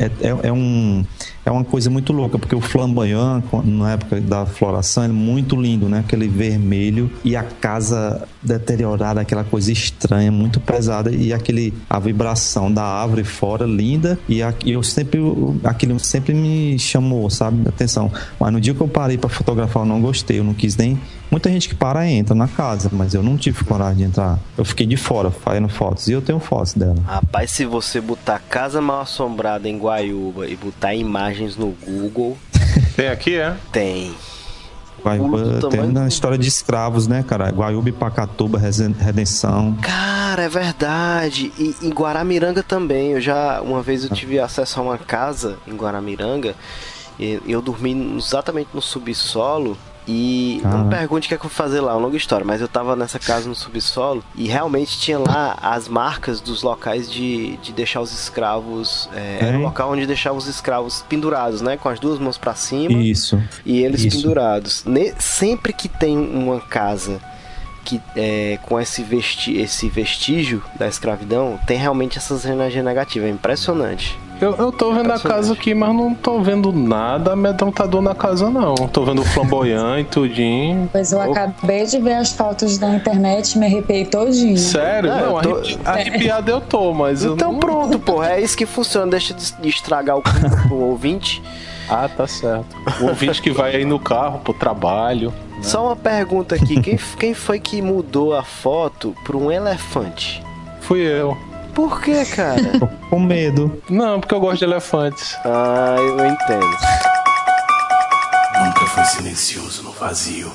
É uma coisa muito louca, porque o flamboyant, na época da floração, é muito lindo, né? Aquele vermelho e a casa deteriorada, aquela coisa estranha, muito pesada, e a vibração da árvore fora, linda, e aquilo sempre me chamou, sabe, atenção. Mas no dia que eu parei para fotografar, eu não gostei, eu não quis nem... Muita gente que para entra na casa, mas eu não tive coragem de entrar. Eu fiquei de fora, fazendo fotos, e eu tenho fotos dela. Rapaz, se você botar Casa Mal Assombrada em Guaiúba e botar imagens no Google... Tem aqui, Tem. Guaiúba tem na história de escravos, né, cara? Guaiúba e Pacatuba, Redenção. Cara, é verdade. E em Guaramiranga também. Uma vez eu tive acesso a uma casa em Guaramiranga e eu dormi exatamente no subsolo. E não me pergunte o que é que eu vou fazer lá, é uma longa história, mas eu tava nessa casa no subsolo e realmente tinha lá as marcas dos locais de deixar os escravos. Era o local onde deixava os escravos pendurados, né? Com as duas mãos pra cima. Isso. E eles pendurados. Sempre que tem uma casa que com esse vestígio da escravidão, tem realmente essas energias negativas. É impressionante. Eu tô vendo a casa aqui, mas não tô vendo nada amedrontador na casa, não. Tô vendo o flamboyante, tudinho. Pois eu acabei de ver as fotos da internet e me arrepiei todinho. Sério? Não, arrepiado eu tô, mas então eu não... pronto, porra, é isso que funciona. Deixa de estragar o pro ouvinte. Ah, tá certo. O ouvinte que vai aí no carro pro trabalho. Né? Só uma pergunta aqui. Quem foi que mudou a foto pra um elefante? Fui eu. Por que, cara? Com medo. Não, porque eu gosto de elefantes. Ah, eu entendo. Nunca foi silencioso no vazio.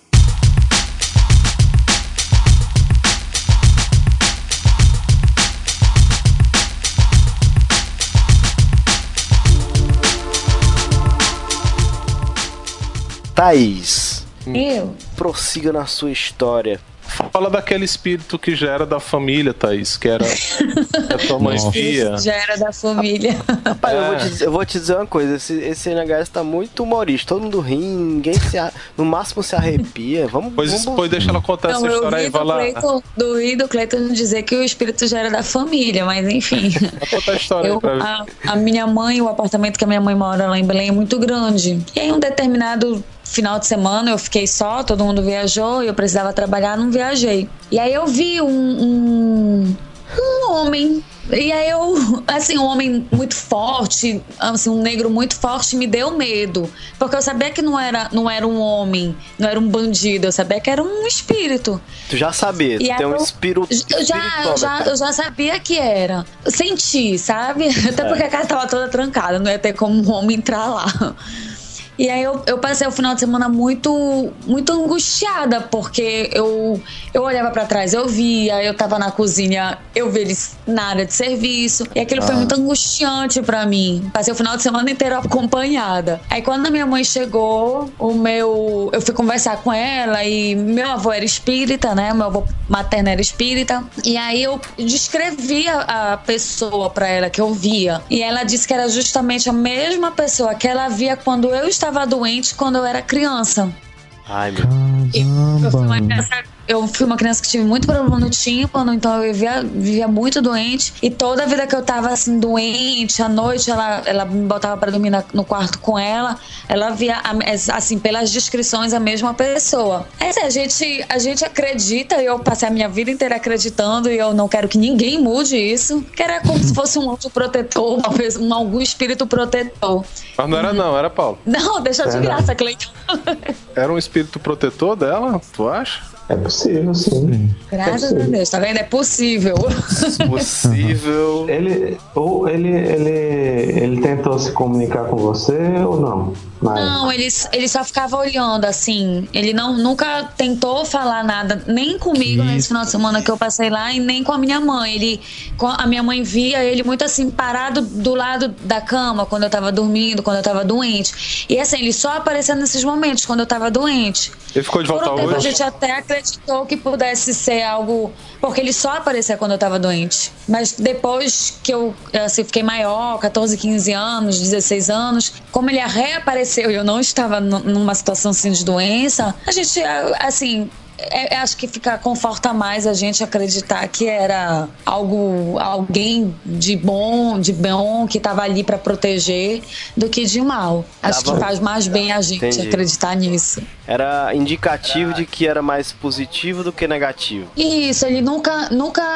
Thaís, Eu? prossiga na sua história. Fala daquele espírito que já era da família, Thaís, que era a tua mãe espia. Já era da família. Rapaz, eu vou te dizer uma coisa, esse NHS tá muito humorista, todo mundo ri, ninguém no máximo se arrepia. Vamos. Pois deixa ela contar essa história aí, vai lá. Eu do Cleiton dizer que o espírito já era da família, mas enfim. Vou contar a história aí pra ver. A minha mãe, o apartamento que a minha mãe mora lá em Belém é muito grande. E aí um determinado final de semana eu fiquei só, todo mundo viajou e eu precisava trabalhar, não viajei. E aí eu vi um homem. E aí um homem muito forte, assim, um negro muito forte me deu medo. Porque eu sabia que não era um homem, não era um bandido, eu sabia que era um espírito. Tu já sabia, tu tem um espírito. Eu já sabia que era. Senti, sabe? Até porque a casa tava toda trancada, não ia ter como um homem entrar lá. E aí eu passei o final de semana muito, muito angustiada, porque eu olhava pra trás, eu via, eu tava na cozinha, eu vi eles na área de serviço, e aquilo foi muito angustiante pra mim. Passei o final de semana inteiro acompanhada. Aí quando a minha mãe chegou, eu fui conversar com ela, e meu avô era espírita, né? Meu avô materno era espírita, e aí eu descrevi a pessoa pra ela que eu via, e ela disse que era justamente a mesma pessoa que ela via quando eu estava doente, quando eu era criança. Ai, meu Deus. Eu fui uma criança que tive muito problema no tímpano, então eu vivia muito doente. E toda a vida que eu tava assim, doente, à noite ela me botava pra dormir no quarto com ela. Ela via, assim, pelas descrições, a mesma pessoa. Mas a gente acredita, e eu passei a minha vida inteira acreditando, e eu não quero que ninguém mude isso. Que era como se fosse um anjo protetor, talvez algum espírito protetor. Mas não era não, era Paulo. Não, deixa de graça, Cleiton. Era um espírito protetor dela, tu acha? É possível, sim. Graças a Deus, tá vendo? É possível. Possível. Ele tentou se comunicar com você ou não? Não, ele só ficava olhando, assim. Ele nunca tentou falar nada, nem comigo nesse final de semana que eu passei lá, e nem com a minha mãe. A minha mãe via ele muito assim, parado do lado da cama, quando eu tava dormindo, quando eu tava doente. E assim, ele só aparecia nesses momentos, quando eu tava doente. Ele ficou de volta hoje? A gente até acreditou que pudesse ser algo, porque ele só aparecia quando eu tava doente. Mas depois que eu fiquei maior, 14, 15 anos, 16 anos, como ele reapareceu e eu não estava numa situação assim de doença, a gente, assim, acho que conforta mais a gente acreditar que era alguém de bom que estava ali para proteger, do que de mal. Acho que faz mais bem a gente acreditar nisso. Era indicativo de que era mais positivo do que negativo. Isso, ele nunca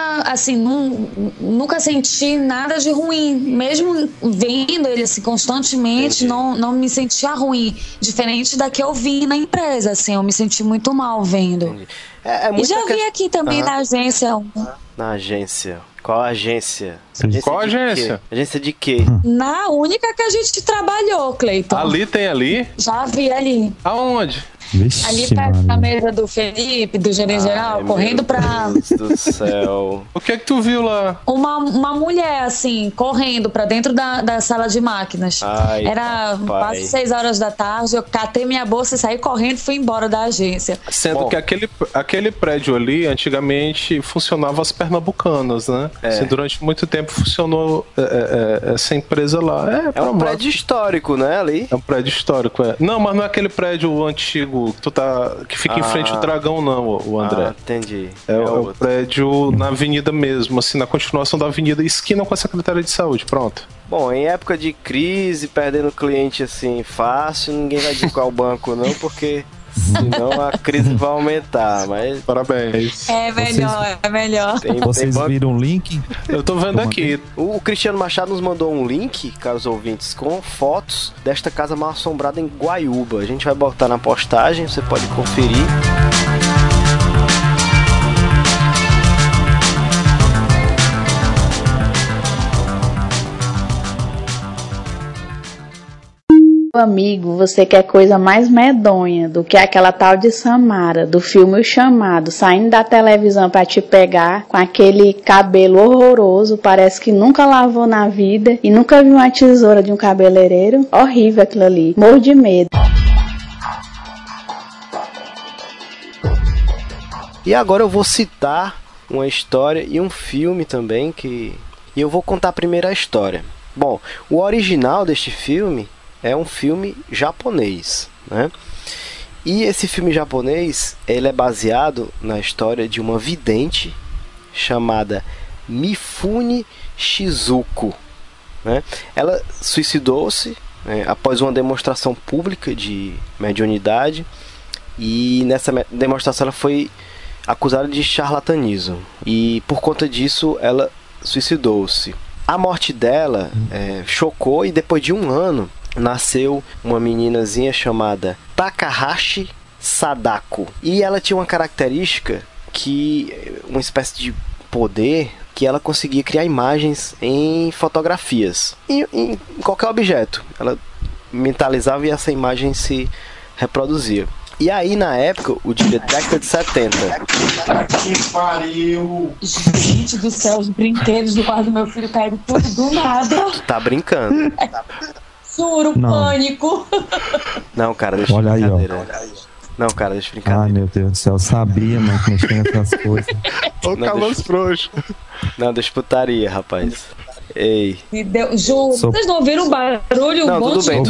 senti nada de ruim. Mesmo vendo ele assim constantemente, não me sentia ruim. Diferente da que eu vi na empresa, assim, eu me senti muito mal vendo. E já vi aqui também na agência. Na agência? Qual agência? Qual agência? Agência de quê? Na única que a gente trabalhou, Cleiton. Ali tem ali? Já vi ali. Aonde? Vixe, ali perto da mesa do Felipe, do gerente geral, correndo pra... Meu Deus do céu. O que é que tu viu lá? Uma mulher, assim, correndo pra dentro da sala de máquinas. Ai, era quase 6 horas da tarde, eu catei minha bolsa e saí correndo e fui embora da agência. Sendo que aquele prédio ali, antigamente, funcionava as Pernambucanas, né? Assim, durante muito tempo funcionou essa empresa lá. É um prédio histórico, né, ali? É um prédio histórico, Não, mas não é aquele prédio antigo que fica em frente ao Dragão, não, o André. Entendi. É o prédio na avenida mesmo, assim, na continuação da avenida, esquina com a Secretaria de Saúde, pronto. Bom, em época de crise, perdendo cliente assim fácil, ninguém vai indicar o banco não, porque senão a crise vai aumentar, mas... Parabéns. É melhor, é melhor. Vocês viram o link? Eu tô vendo aqui. O Cristiano Machado nos mandou um link, caros ouvintes, com fotos desta casa mal assombrada em Guaiúba. A gente vai botar na postagem, você pode conferir. Amigo, você quer coisa mais medonha do que aquela tal de Samara, do filme O Chamado, saindo da televisão pra te pegar com aquele cabelo horroroso, parece que nunca lavou na vida e nunca viu uma tesoura de um cabeleireiro? Horrível aquilo ali, morro de medo. E agora eu vou citar uma história e um filme também e eu vou contar primeiro a história. Bom, o original deste filme é um filme japonês, né? E esse filme japonês, ele é baseado na história de uma vidente chamada Mifune Shizuko, né? Ela suicidou-se, né, após uma demonstração pública de mediunidade, e nessa demonstração ela foi acusada de charlatanismo, e por conta disso ela suicidou-se. A morte dela chocou, e depois de um ano nasceu uma meninazinha chamada Takahashi Sadako. E ela tinha uma característica, uma espécie de poder, que ela conseguia criar imagens em fotografias, em qualquer objeto. Ela mentalizava e essa imagem se reproduzia. E aí, na época, década de 70... Que pariu! Gente do céu, os brinquedos do quarto do meu filho caíram tudo do nada. Tá brincando. Juro, pânico. Não, cara, deixa Olha aí, ó. Não, cara, deixa brincar. Ai, meu Deus do céu, eu sabia, mano, que mexia nessas coisas. Ô, Carlos Frouxo. Não, deixa putaria, rapaz. Ei. Juro, vocês não ouviram o barulho? Não, tudo bem.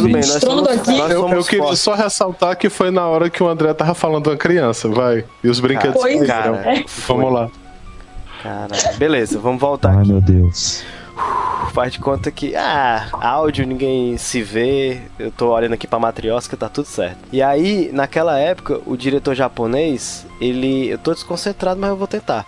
Eu queria só ressaltar que foi na hora que o André tava falando da criança, vai. E os brinquedos caíram. Vamos lá. Cara, beleza, vamos voltar aqui. Ai, meu Deus. Faz de conta que, áudio ninguém se vê, eu tô olhando aqui pra matriosca, tá tudo certo. E aí, naquela época, o diretor japonês, eu tô desconcentrado, mas eu vou tentar.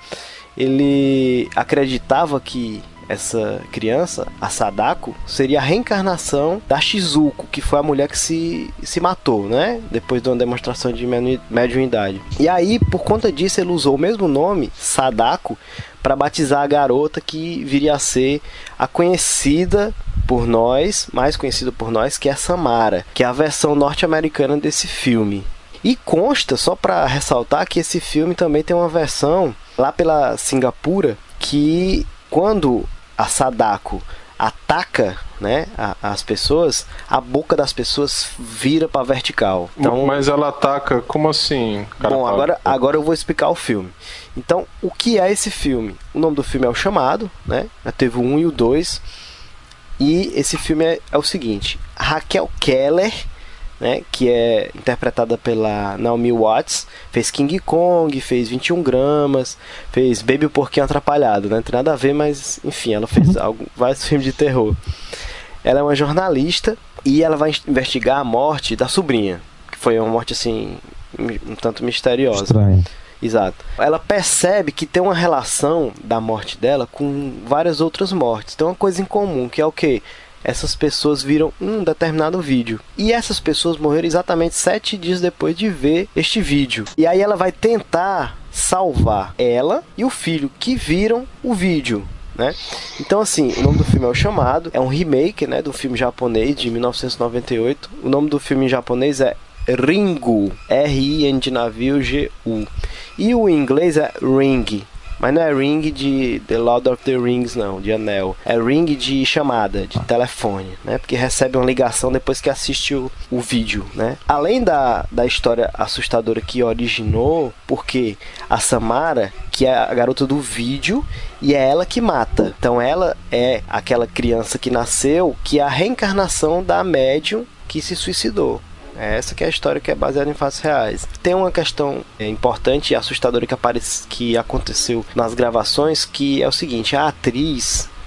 Ele acreditava que essa criança, a Sadako, seria a reencarnação da Shizuko, que foi a mulher que se matou, né? Depois de uma demonstração de mediunidade. E aí, por conta disso, ele usou o mesmo nome, Sadako, para batizar a garota que viria a ser a conhecida por nós, mais conhecida por nós, que é a Samara, que é a versão norte-americana desse filme. E consta, só para ressaltar, que esse filme também tem uma versão lá pela Singapura, que quando a Sadako ataca, né, as pessoas, a boca das pessoas vira para vertical. Então, mas ela ataca, como assim? Bom, agora eu vou explicar o filme. Então, o que é esse filme? O nome do filme é O Chamado, né? Teve o 1 e o 2. E esse filme é o seguinte: Raquel Keller, né, que é interpretada pela Naomi Watts, fez King Kong, fez 21 gramas, fez Baby o Porquinho Atrapalhado, né? Não tem nada a ver, mas enfim, ela fez vários filmes de terror. Ela é uma jornalista e ela vai investigar a morte da sobrinha, que foi uma morte assim, um tanto misteriosa. Estranho. Exato. Ela percebe que tem uma relação da morte dela com várias outras mortes. Tem uma coisa em comum, que é o quê? Essas pessoas viram um determinado vídeo. E essas pessoas morreram exatamente 7 dias depois de ver este vídeo. E aí ela vai tentar salvar ela e o filho que viram o vídeo, né? Então, assim, o nome do filme é O Chamado. É um remake, né, do filme japonês de 1998. O nome do filme em japonês é Ringu. R-I-N de navio, G-U. E o em inglês é Ring. Mas não é ring de The Lord of the Rings, não, de anel. É ring de chamada, de telefone, né? Porque recebe uma ligação depois que assiste o vídeo, né? Além da história assustadora que originou, porque a Samara, que é a garota do vídeo, e é ela que mata. Então ela é aquela criança que nasceu, que é a reencarnação da médium que se suicidou. Essa que é a história, que é baseada em fatos reais. Tem uma questão importante e assustadora que aconteceu nas gravações, que é o seguinte: a atriz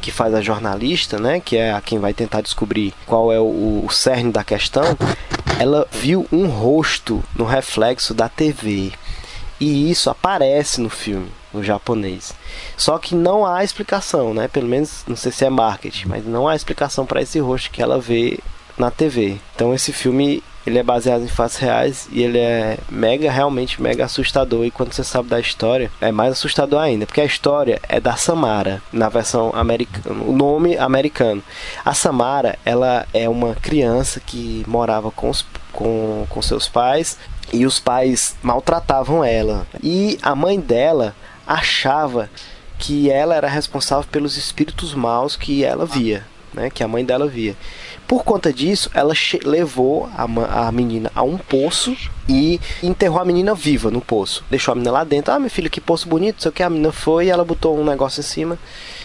que faz a jornalista, né, que é a quem vai tentar descobrir qual é o cerne da questão, ela viu um rosto no reflexo da TV. E isso aparece no filme, no japonês. Só que não há explicação, né? Pelo menos, não sei se é marketing, mas não há explicação para esse rosto que ela vê na TV. Então esse filme, ele é baseado em fatos reais e ele é realmente mega assustador. E quando você sabe da história, é mais assustador ainda, porque a história é da Samara, na versão americana, o nome americano. A Samara, ela é uma criança que morava com seus pais, e os pais maltratavam ela. E a mãe dela achava que ela era responsável pelos espíritos maus que ela via, né? Que a mãe dela via. Por conta disso, ela levou a menina a um poço e enterrou a menina viva no poço. Deixou a menina lá dentro. Ah, meu filho, que poço bonito, não sei o que. A menina foi e ela botou um negócio em cima.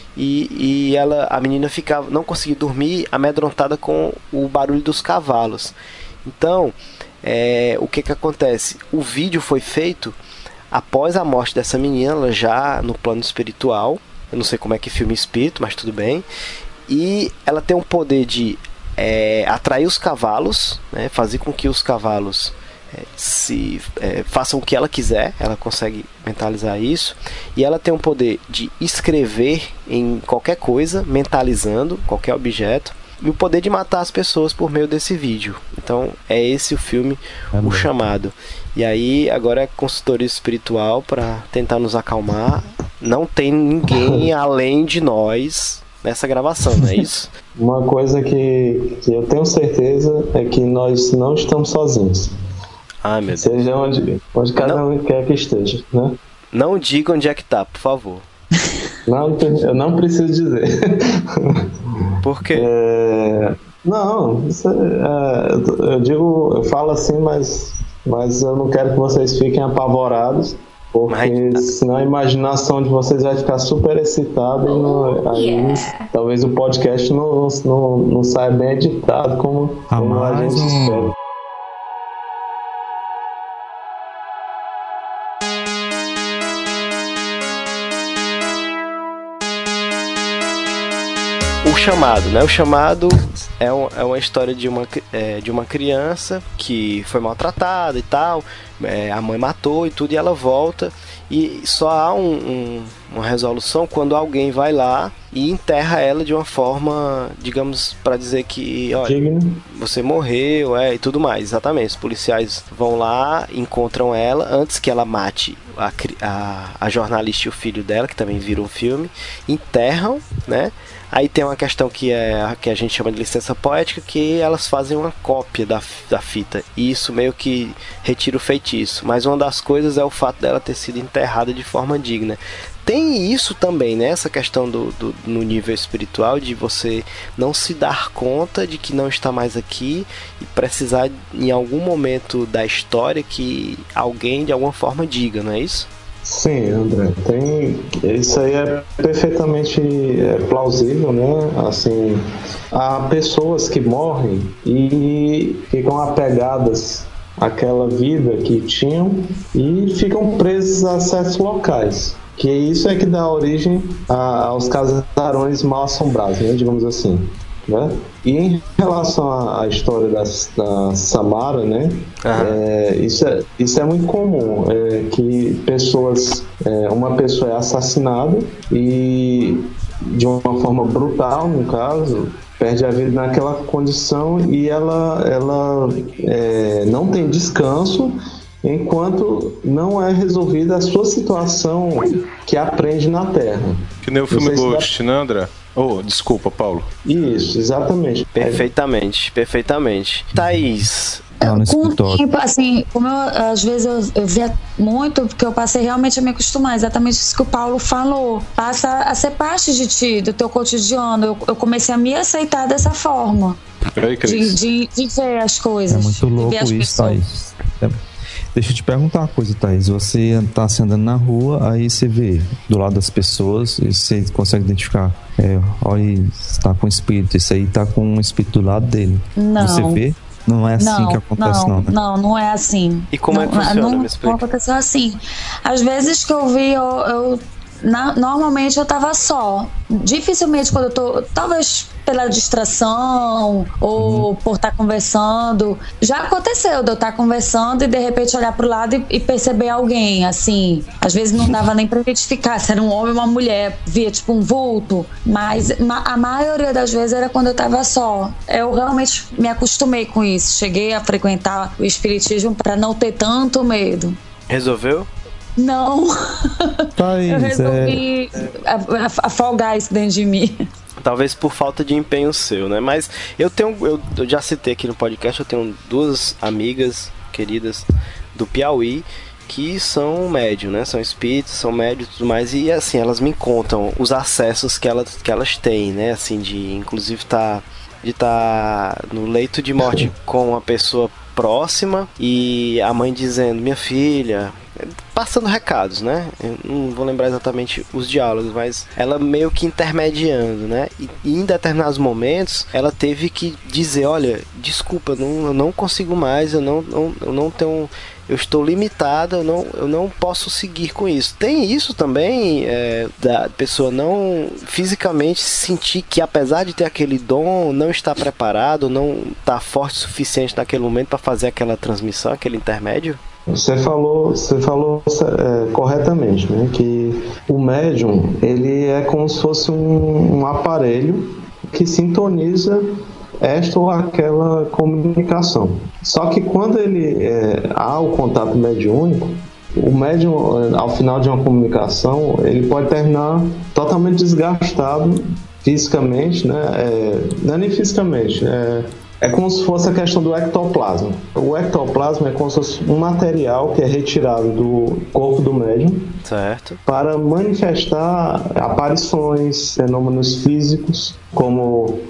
E a menina não conseguia dormir, amedrontada com o barulho dos cavalos. Então, o que acontece? O vídeo foi feito após a morte dessa menina, ela já no plano espiritual. Eu não sei como é que filma espírito, mas tudo bem. E ela tem o poder de atrair os cavalos, né, fazer com que os cavalos façam o que ela quiser. Ela consegue mentalizar isso. E ela tem o poder de escrever em qualquer coisa, mentalizando qualquer objeto. E o poder de matar as pessoas por meio desse vídeo. Então é esse o filme, O Chamado. E aí agora é consultoria espiritual para tentar nos acalmar. Não tem ninguém além de nós nessa gravação, não é isso? Uma coisa que eu tenho certeza é que nós não estamos sozinhos. Ah, meu Deus. Seja onde cada um quer que esteja, né? Não diga onde é que tá, por favor. Não, eu não preciso dizer. Por quê? Não, eu falo assim, mas eu não quero que vocês fiquem apavorados, porque senão a imaginação de vocês vai ficar super excitada e talvez o podcast não saia bem editado como a gente espera. O Chamado, né? O Chamado é uma história de uma criança que foi maltratada e tal, a mãe matou e tudo, e ela volta, e só há uma resolução quando alguém vai lá e enterra ela de uma forma, digamos, para dizer que, olha, você morreu, e tudo mais. Exatamente, os policiais vão lá, encontram ela antes que ela mate a jornalista e o filho dela, que também viram um filme, enterram, né? Aí tem uma questão que a gente chama de licença poética, que elas fazem uma cópia da fita, e isso meio que retira o feitiço. Mas uma das coisas é o fato dela ter sido enterrada de forma digna. Tem isso também, né? Essa questão no nível espiritual, de você não se dar conta de que não está mais aqui e precisar em algum momento da história que alguém de alguma forma diga, não é isso? Sim, André, isso aí é perfeitamente plausível, né? Assim, há pessoas que morrem e ficam apegadas àquela vida que tinham e ficam presas a certos locais. Que isso é que dá origem aos casarões mal assombrados, né? Digamos assim. Né? E em relação à história da Samara, né? Isso é muito comum, que uma pessoa é assassinada e de uma forma brutal, no caso, perde a vida naquela condição, e ela não tem descanso enquanto não é resolvida a sua situação que aprende na Terra. Que nem o filme Ghost, né, André? Oh, desculpa, Paulo. Isso, exatamente. Perfeitamente. Thaís. Com o tempo, assim, como às vezes eu via muito, porque eu passei realmente a me acostumar, exatamente isso que o Paulo falou. Passa a ser parte de ti, do teu cotidiano. Eu comecei a me aceitar dessa forma. De ver as coisas. É muito louco isso, Thaís. Deixa eu te perguntar uma coisa, Thaís. Você tá se andando na rua, aí você vê do lado das pessoas e você consegue identificar. Olha, está com um espírito, isso aí tá com um espírito do lado dele. Não. Você vê? Não é assim que acontece, não, né? Não é assim. E como é que funciona? Não aconteceu assim. Às vezes que eu vi, eu normalmente eu tava só. Dificilmente quando eu tô, talvez pela distração ou por estar conversando. Já aconteceu de eu estar conversando e de repente olhar pro lado e perceber alguém, assim. Às vezes não dava nem pra identificar se era um homem ou uma mulher, via tipo um vulto. Mas a maioria das vezes era quando eu tava só. Eu realmente me acostumei com isso. Cheguei a frequentar o espiritismo pra não ter tanto medo. Resolveu? Não. Thaís, eu resolvi afogar isso dentro de mim. Talvez por falta de empenho seu, né? Mas eu já citei aqui no podcast, eu tenho 2 amigas queridas do Piauí que são médium, né? São espíritos, são médios e tudo mais. E assim, elas me contam os acessos que elas têm, né? Assim, de inclusive de estar no leito de morte com uma pessoa próxima e a mãe dizendo, minha filha, passando recados, né? Eu não vou lembrar exatamente os diálogos, mas ela meio que intermediando, né? E em determinados momentos ela teve que dizer, olha, desculpa, eu não consigo mais, eu não tenho, eu estou limitada, eu não posso seguir com isso. Tem isso também, da pessoa não fisicamente sentir que apesar de ter aquele dom, não está preparado, não está forte o suficiente naquele momento para fazer aquela transmissão, aquele intermédio? Você falou corretamente, né? Que o médium, ele é como se fosse um aparelho que sintoniza esta ou aquela comunicação. Só que quando há o contato mediúnico, o médium, ao final de uma comunicação, ele pode terminar totalmente desgastado fisicamente, né? Não é nem fisicamente, é como se fosse a questão do ectoplasma. O ectoplasma é como se fosse um material que é retirado do corpo do médium, certo, para manifestar aparições, fenômenos físicos, como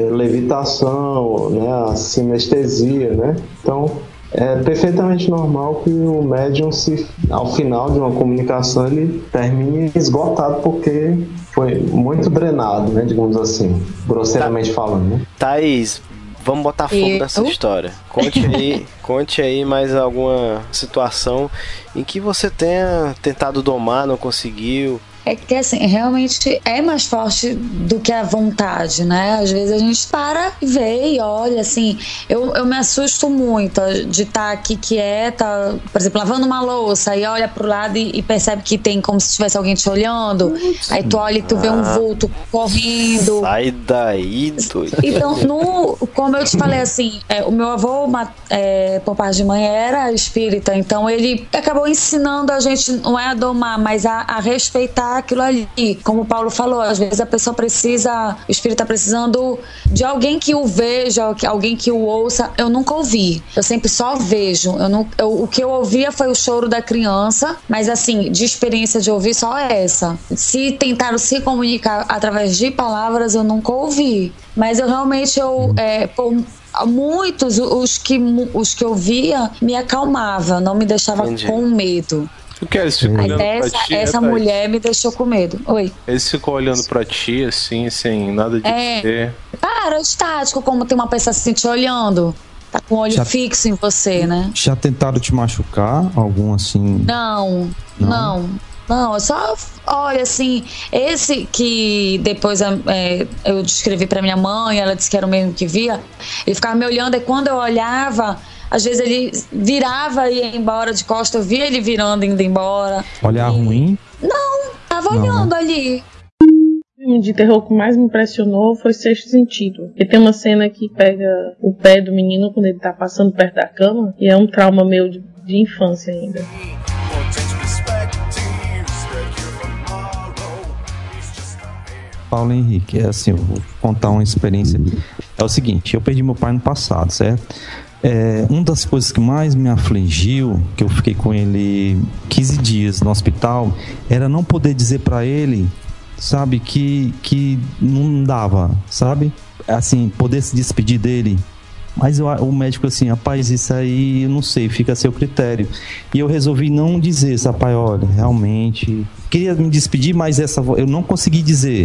levitação, né, a sinestesia, né? Então, é perfeitamente normal que o médium, ao final de uma comunicação, ele termine esgotado porque foi muito drenado, né, digamos assim, grosseiramente falando, né? Thaís, vamos botar fogo nessa história. Conte aí mais alguma situação em que você tenha tentado domar, não conseguiu. É que assim, realmente é mais forte do que a vontade, né? Às vezes a gente para e vê e olha, assim, eu me assusto muito de estar aqui quieta, por exemplo, lavando uma louça e olha pro lado e percebe que tem como se tivesse alguém te olhando, aí tu olha e tu vê um vulto correndo. Sai daí, doido. Então, como eu te falei, assim, o meu avô, por parte de mãe, era espírita, então ele acabou ensinando a gente, não é a domar, mas a respeitar aquilo ali. Como o Paulo falou, às vezes a pessoa precisa, o espírito está precisando de alguém que o veja, alguém que o ouça. Eu nunca ouvi, eu sempre só vejo. O que eu ouvia foi o choro da criança, mas assim, de experiência de ouvir, só essa. Se tentaram se comunicar através de palavras, eu nunca ouvi. Mas eu realmente, muitos, os que eu via, me acalmava, não me deixava com medo. O que eles ficam olhando pra ti? Essa mulher me deixou com medo. Oi. Eles ficam olhando pra ti, assim, sem nada de dizer. Cara, estático, como tem uma pessoa assim te olhando. Tá com o olho fixo em você, né? Já tentaram te machucar? Algum assim? Não, eu só olha assim, esse que depois eu descrevi pra minha mãe, ela disse que era o mesmo que via, ele ficava me olhando e quando eu olhava, às vezes ele virava e ia embora de costas, eu via ele virando, indo embora. Olhar ruim? Não, tava olhando ali. O filme de terror que mais me impressionou foi Sexto Sentido. Porque tem uma cena que pega o pé do menino quando ele tá passando perto da cama, e é um trauma meu de infância ainda. Paulo Henrique, assim, eu vou contar uma experiência. É o seguinte, eu perdi meu pai no passado, certo? Uma das coisas que mais me afligiu, que eu fiquei com ele 15 dias no hospital, era não poder dizer pra ele, sabe, que não dava, sabe? Assim, poder se despedir dele. Mas o médico assim, rapaz, isso aí eu não sei, fica a seu critério. E eu resolvi não dizer, rapaz, olha, realmente queria me despedir, mas eu não consegui dizer,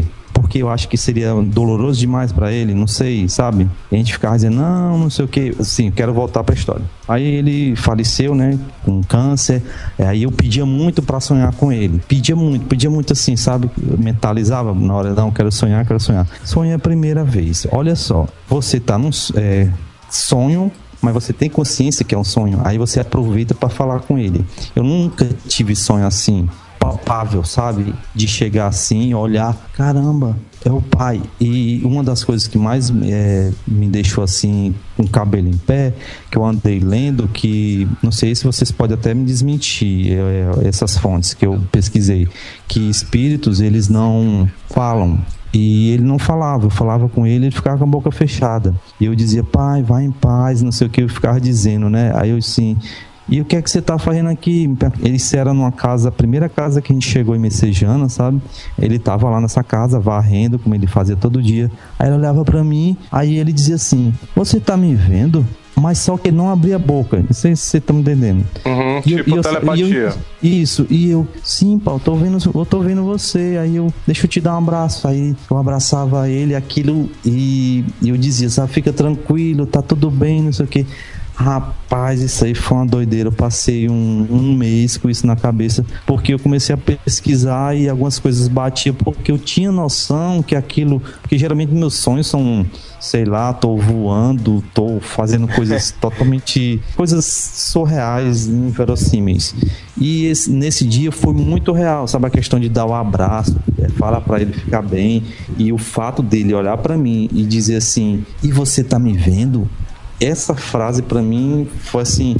porque eu acho que seria doloroso demais pra ele, não sei, sabe? E a gente ficava dizendo, não sei o que, assim, quero voltar pra história. Aí ele faleceu, né, com câncer, aí eu pedia muito pra sonhar com ele, pedia muito assim, sabe? Eu mentalizava na hora, não, quero sonhar. Sonha a primeira vez, olha só, você tá num sonho, mas você tem consciência que é um sonho, aí você aproveita pra falar com ele. Eu nunca tive sonho assim, palpável, sabe? De chegar assim, olhar, caramba, é o pai. E uma das coisas que mais me deixou assim, com o cabelo em pé, que eu andei lendo, que não sei se vocês podem até me desmentir, essas fontes que eu pesquisei, que espíritos, eles não falam. E ele não falava, eu falava com ele, ele ficava com a boca fechada. E eu dizia, pai, vai em paz, não sei o que, eu ficava dizendo, né? Aí eu assim, e o que é que você tá fazendo aqui? Eles eram numa casa, a primeira casa que a gente chegou em Messejana, sabe? Ele tava lá nessa casa, varrendo, como ele fazia todo dia. Aí ele olhava pra mim, aí ele dizia assim, você tá me vendo? Mas só que não abria a boca. Não sei se você tá me entendendo. Tipo telepatia. Isso, e eu, sim, Paulo, eu tô vendo você. Aí eu, deixa eu te dar um abraço. Aí eu abraçava ele, aquilo, e eu dizia, sabe, fica tranquilo, tá tudo bem, não sei o que. Rapaz, isso aí foi uma doideira. Eu passei um mês com isso na cabeça, porque eu comecei a pesquisar e algumas coisas batiam, porque eu tinha noção que aquilo, porque geralmente meus sonhos são, sei lá, tô voando, tô fazendo coisas totalmente, coisas surreais, inverossímeis. E nesse dia foi muito real, sabe, a questão de dar o abraço, falar pra ele ficar bem, e o fato dele olhar pra mim e dizer assim, e você tá me vendo? Essa frase para mim foi assim,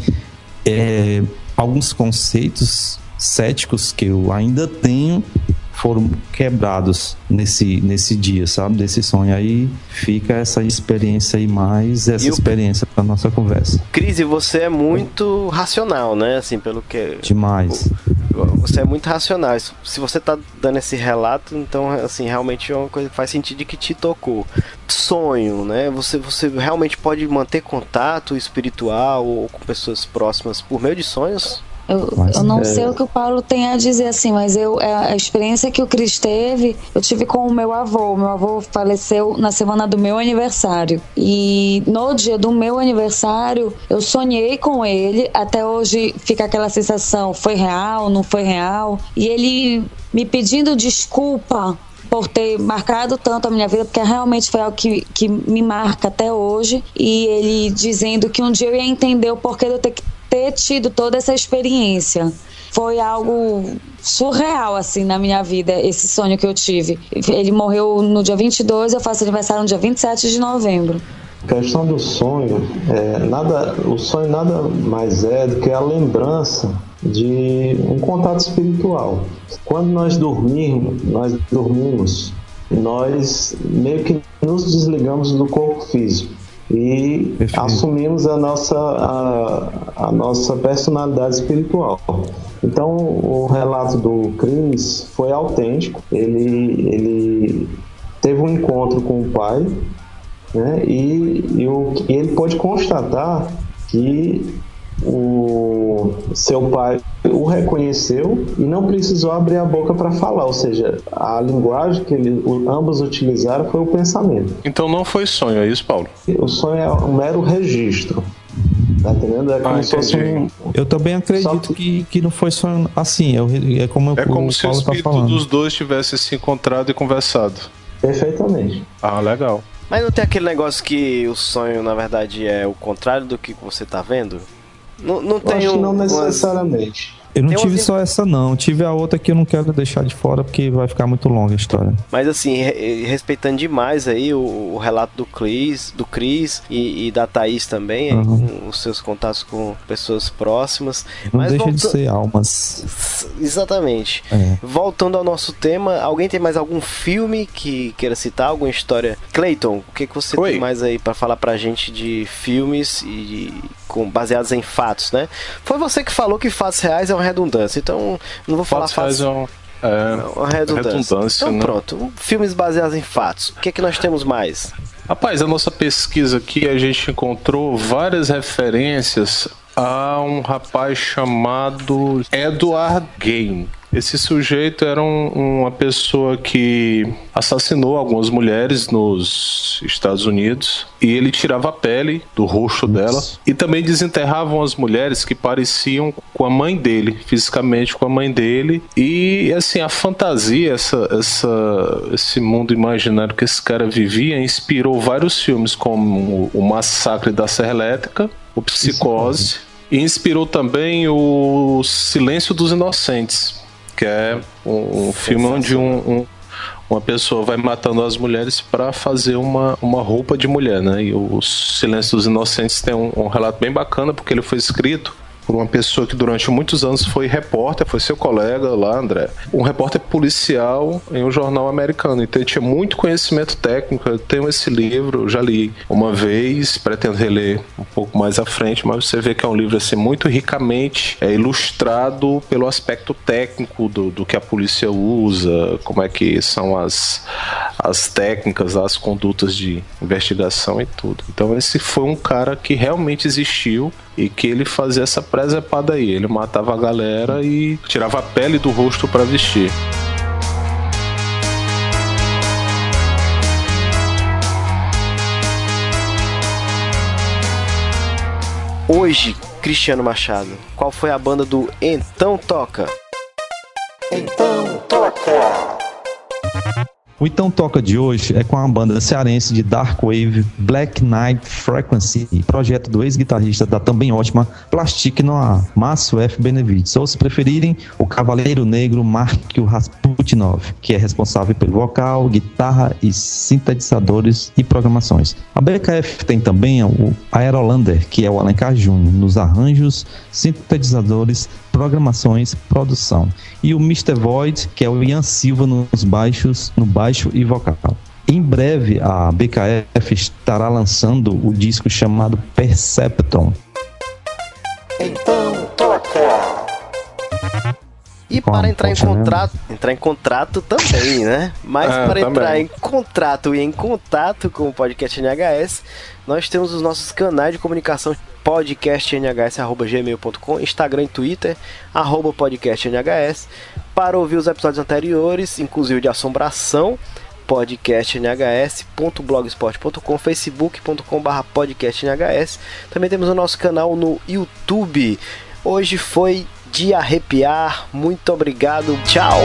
alguns conceitos céticos que eu ainda tenho foram quebrados nesse dia, sabe, desse sonho. Aí fica essa experiência aí, mais essa experiência para nossa conversa. Cris, você é muito racional, né, assim, pelo que... Demais. Você é muito racional. Se você tá dando esse relato, então, assim, realmente é uma coisa que faz sentido e que te tocou. Sonho, né? Você realmente pode manter contato espiritual ou com pessoas próximas por meio de sonhos? Eu não sei o que o Paulo tem a dizer, assim, mas a experiência que o Cris teve, eu tive com o meu avô. Meu avô faleceu na semana do meu aniversário. E no dia do meu aniversário, eu sonhei com ele. Até hoje fica aquela sensação, foi real, não foi real? E ele me pedindo desculpa por ter marcado tanto a minha vida, porque realmente foi algo que me marca até hoje. E ele dizendo que um dia eu ia entender o porquê de eu ter tido toda essa experiência. Foi algo surreal, assim, na minha vida, esse sonho que eu tive. Ele morreu no dia 22, eu faço aniversário no dia 27 de novembro. A questão do sonho, o sonho nada mais é do que a lembrança de um contato espiritual. Quando nós dormimos, nós meio que nos desligamos do corpo físico e assumimos a nossa personalidade espiritual. Então, o relato do Cris foi autêntico. Ele teve um encontro com o pai, né? E ele pôde constatar que o seu pai o reconheceu e não precisou abrir a boca para falar, ou seja, a linguagem que ambos utilizaram foi o pensamento. Então não foi sonho, é isso, Paulo? O sonho é um mero registro, tá entendendo? É como se fosse Eu também acredito que não foi sonho assim, é como se o espírito dos dois tivesse se encontrado e conversado. Perfeitamente. Ah, legal. Mas não tem aquele negócio que o sonho, na verdade, é o contrário do que você tá vendo? Não tem acho que não necessariamente. Eu não tive só essa não, tive a outra que eu não quero deixar de fora porque vai ficar muito longa a história. Mas assim, respeitando demais aí o relato do Cris e da Thaís também, aí, com os seus contatos com pessoas próximas. Não mas deixa de ser almas. Exatamente. Voltando ao nosso tema, alguém tem mais algum filme que queira citar, alguma história? Cleiton, o que você tem mais aí pra falar pra gente de filmes baseados em fatos, né? Foi você que falou que fatos reais é uma redundância, então não vou falar fatos. Uma redundância. Então, né? Pronto, filmes baseados em fatos. O que é que nós temos mais? Rapaz, a nossa pesquisa aqui, a gente encontrou várias referências a um rapaz chamado Edward Gein. Esse sujeito era uma pessoa que assassinou algumas mulheres nos Estados Unidos e ele tirava a pele do rosto dela e também desenterravam as mulheres que pareciam com a mãe dele, fisicamente com a mãe dele. E assim, a fantasia, esse mundo imaginário que esse cara vivia inspirou vários filmes como O Massacre da Serra Elétrica, O Psicose, e inspirou também O Silêncio dos Inocentes, que é um filme onde uma pessoa vai matando as mulheres para fazer uma roupa de mulher, né? E O Silêncio dos Inocentes tem um relato bem bacana, porque ele foi escrito por uma pessoa que durante muitos anos foi repórter, foi seu colega lá, André, um repórter policial em um jornal americano. Então ele tinha muito conhecimento técnico. Eu tenho esse livro, eu já li uma vez, pretendo reler um pouco mais à frente, mas você vê que é um livro assim, muito ricamente ilustrado pelo aspecto técnico do que a polícia usa, como é que são as técnicas, as condutas de investigação e tudo. Então esse foi um cara que realmente existiu e que ele fazia essa presepada aí. Ele matava a galera e tirava a pele do rosto para vestir. Hoje, Cristiano Machado, qual foi a banda do Então Toca? Então Toca! O Então Toca de hoje é com a banda cearense de Dark Wave Black Knight Frequency, projeto do ex-guitarrista da também ótima Plastic Noir, Márcio F. Benevides, ou se preferirem, o Cavaleiro Negro Mark Rasputinov, que é responsável pelo vocal, guitarra e sintetizadores e programações. A BKF tem também o Aerolander, que é o Alencar Júnior, nos arranjos, sintetizadores, programações, produção. E o Mr. Void, que é o Ian Silva nos baixos, no baixo e vocal. Em breve, a BKF estará lançando o disco chamado Perceptron. Então toca! E para entrar em contrato também, né? Mas para entrar em contrato e em contato com o podcast NHS, nós temos os nossos canais de comunicação: podcastnhs@gmail.com, Instagram e Twitter, @podcastnhs. Para ouvir os episódios anteriores, inclusive de Assombração, podcastnhs.blogspot.com, facebook.com/podcastnhs. Também temos o nosso canal no YouTube. Hoje foi de arrepiar. Muito obrigado. Tchau!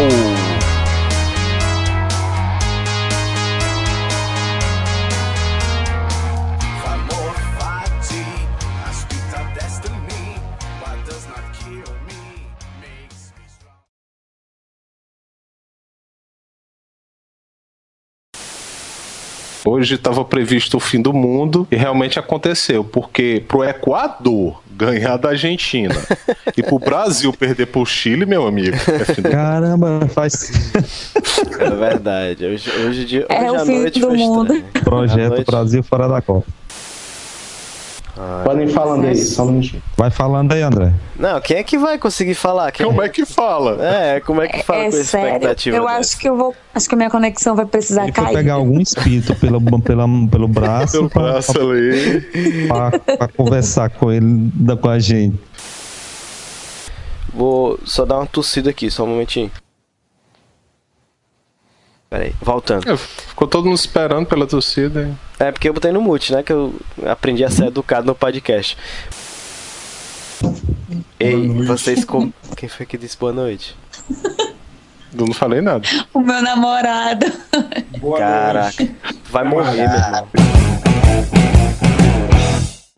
Hoje estava previsto o fim do mundo e realmente aconteceu, porque pro Equador ganhar da Argentina e pro Brasil perder pro Chile, meu amigo, caramba, faz... É verdade, hoje o fim do mundo. Projeto Brasil fora da Copa. Podem falando aí, só um minutinho. Vai falando aí, André. Não, quem é que vai conseguir falar? Como é que fala? Como é que fala com essa expectativa? Eu acho que acho que a minha conexão vai precisar Ele cair. foi pegar algum espírito pelo braço. Pelo braço ali. Pra conversar com ele, com a gente. Vou só dar uma tossida aqui, só um momentinho. Peraí, voltando. Ficou todo mundo esperando pela torcida. É porque eu botei no mute, né? Que eu aprendi a ser educado no podcast. Ei, vocês como... Quem foi que disse boa noite? Eu não falei nada. O meu namorado. Caraca, vai morrer, meu irmão.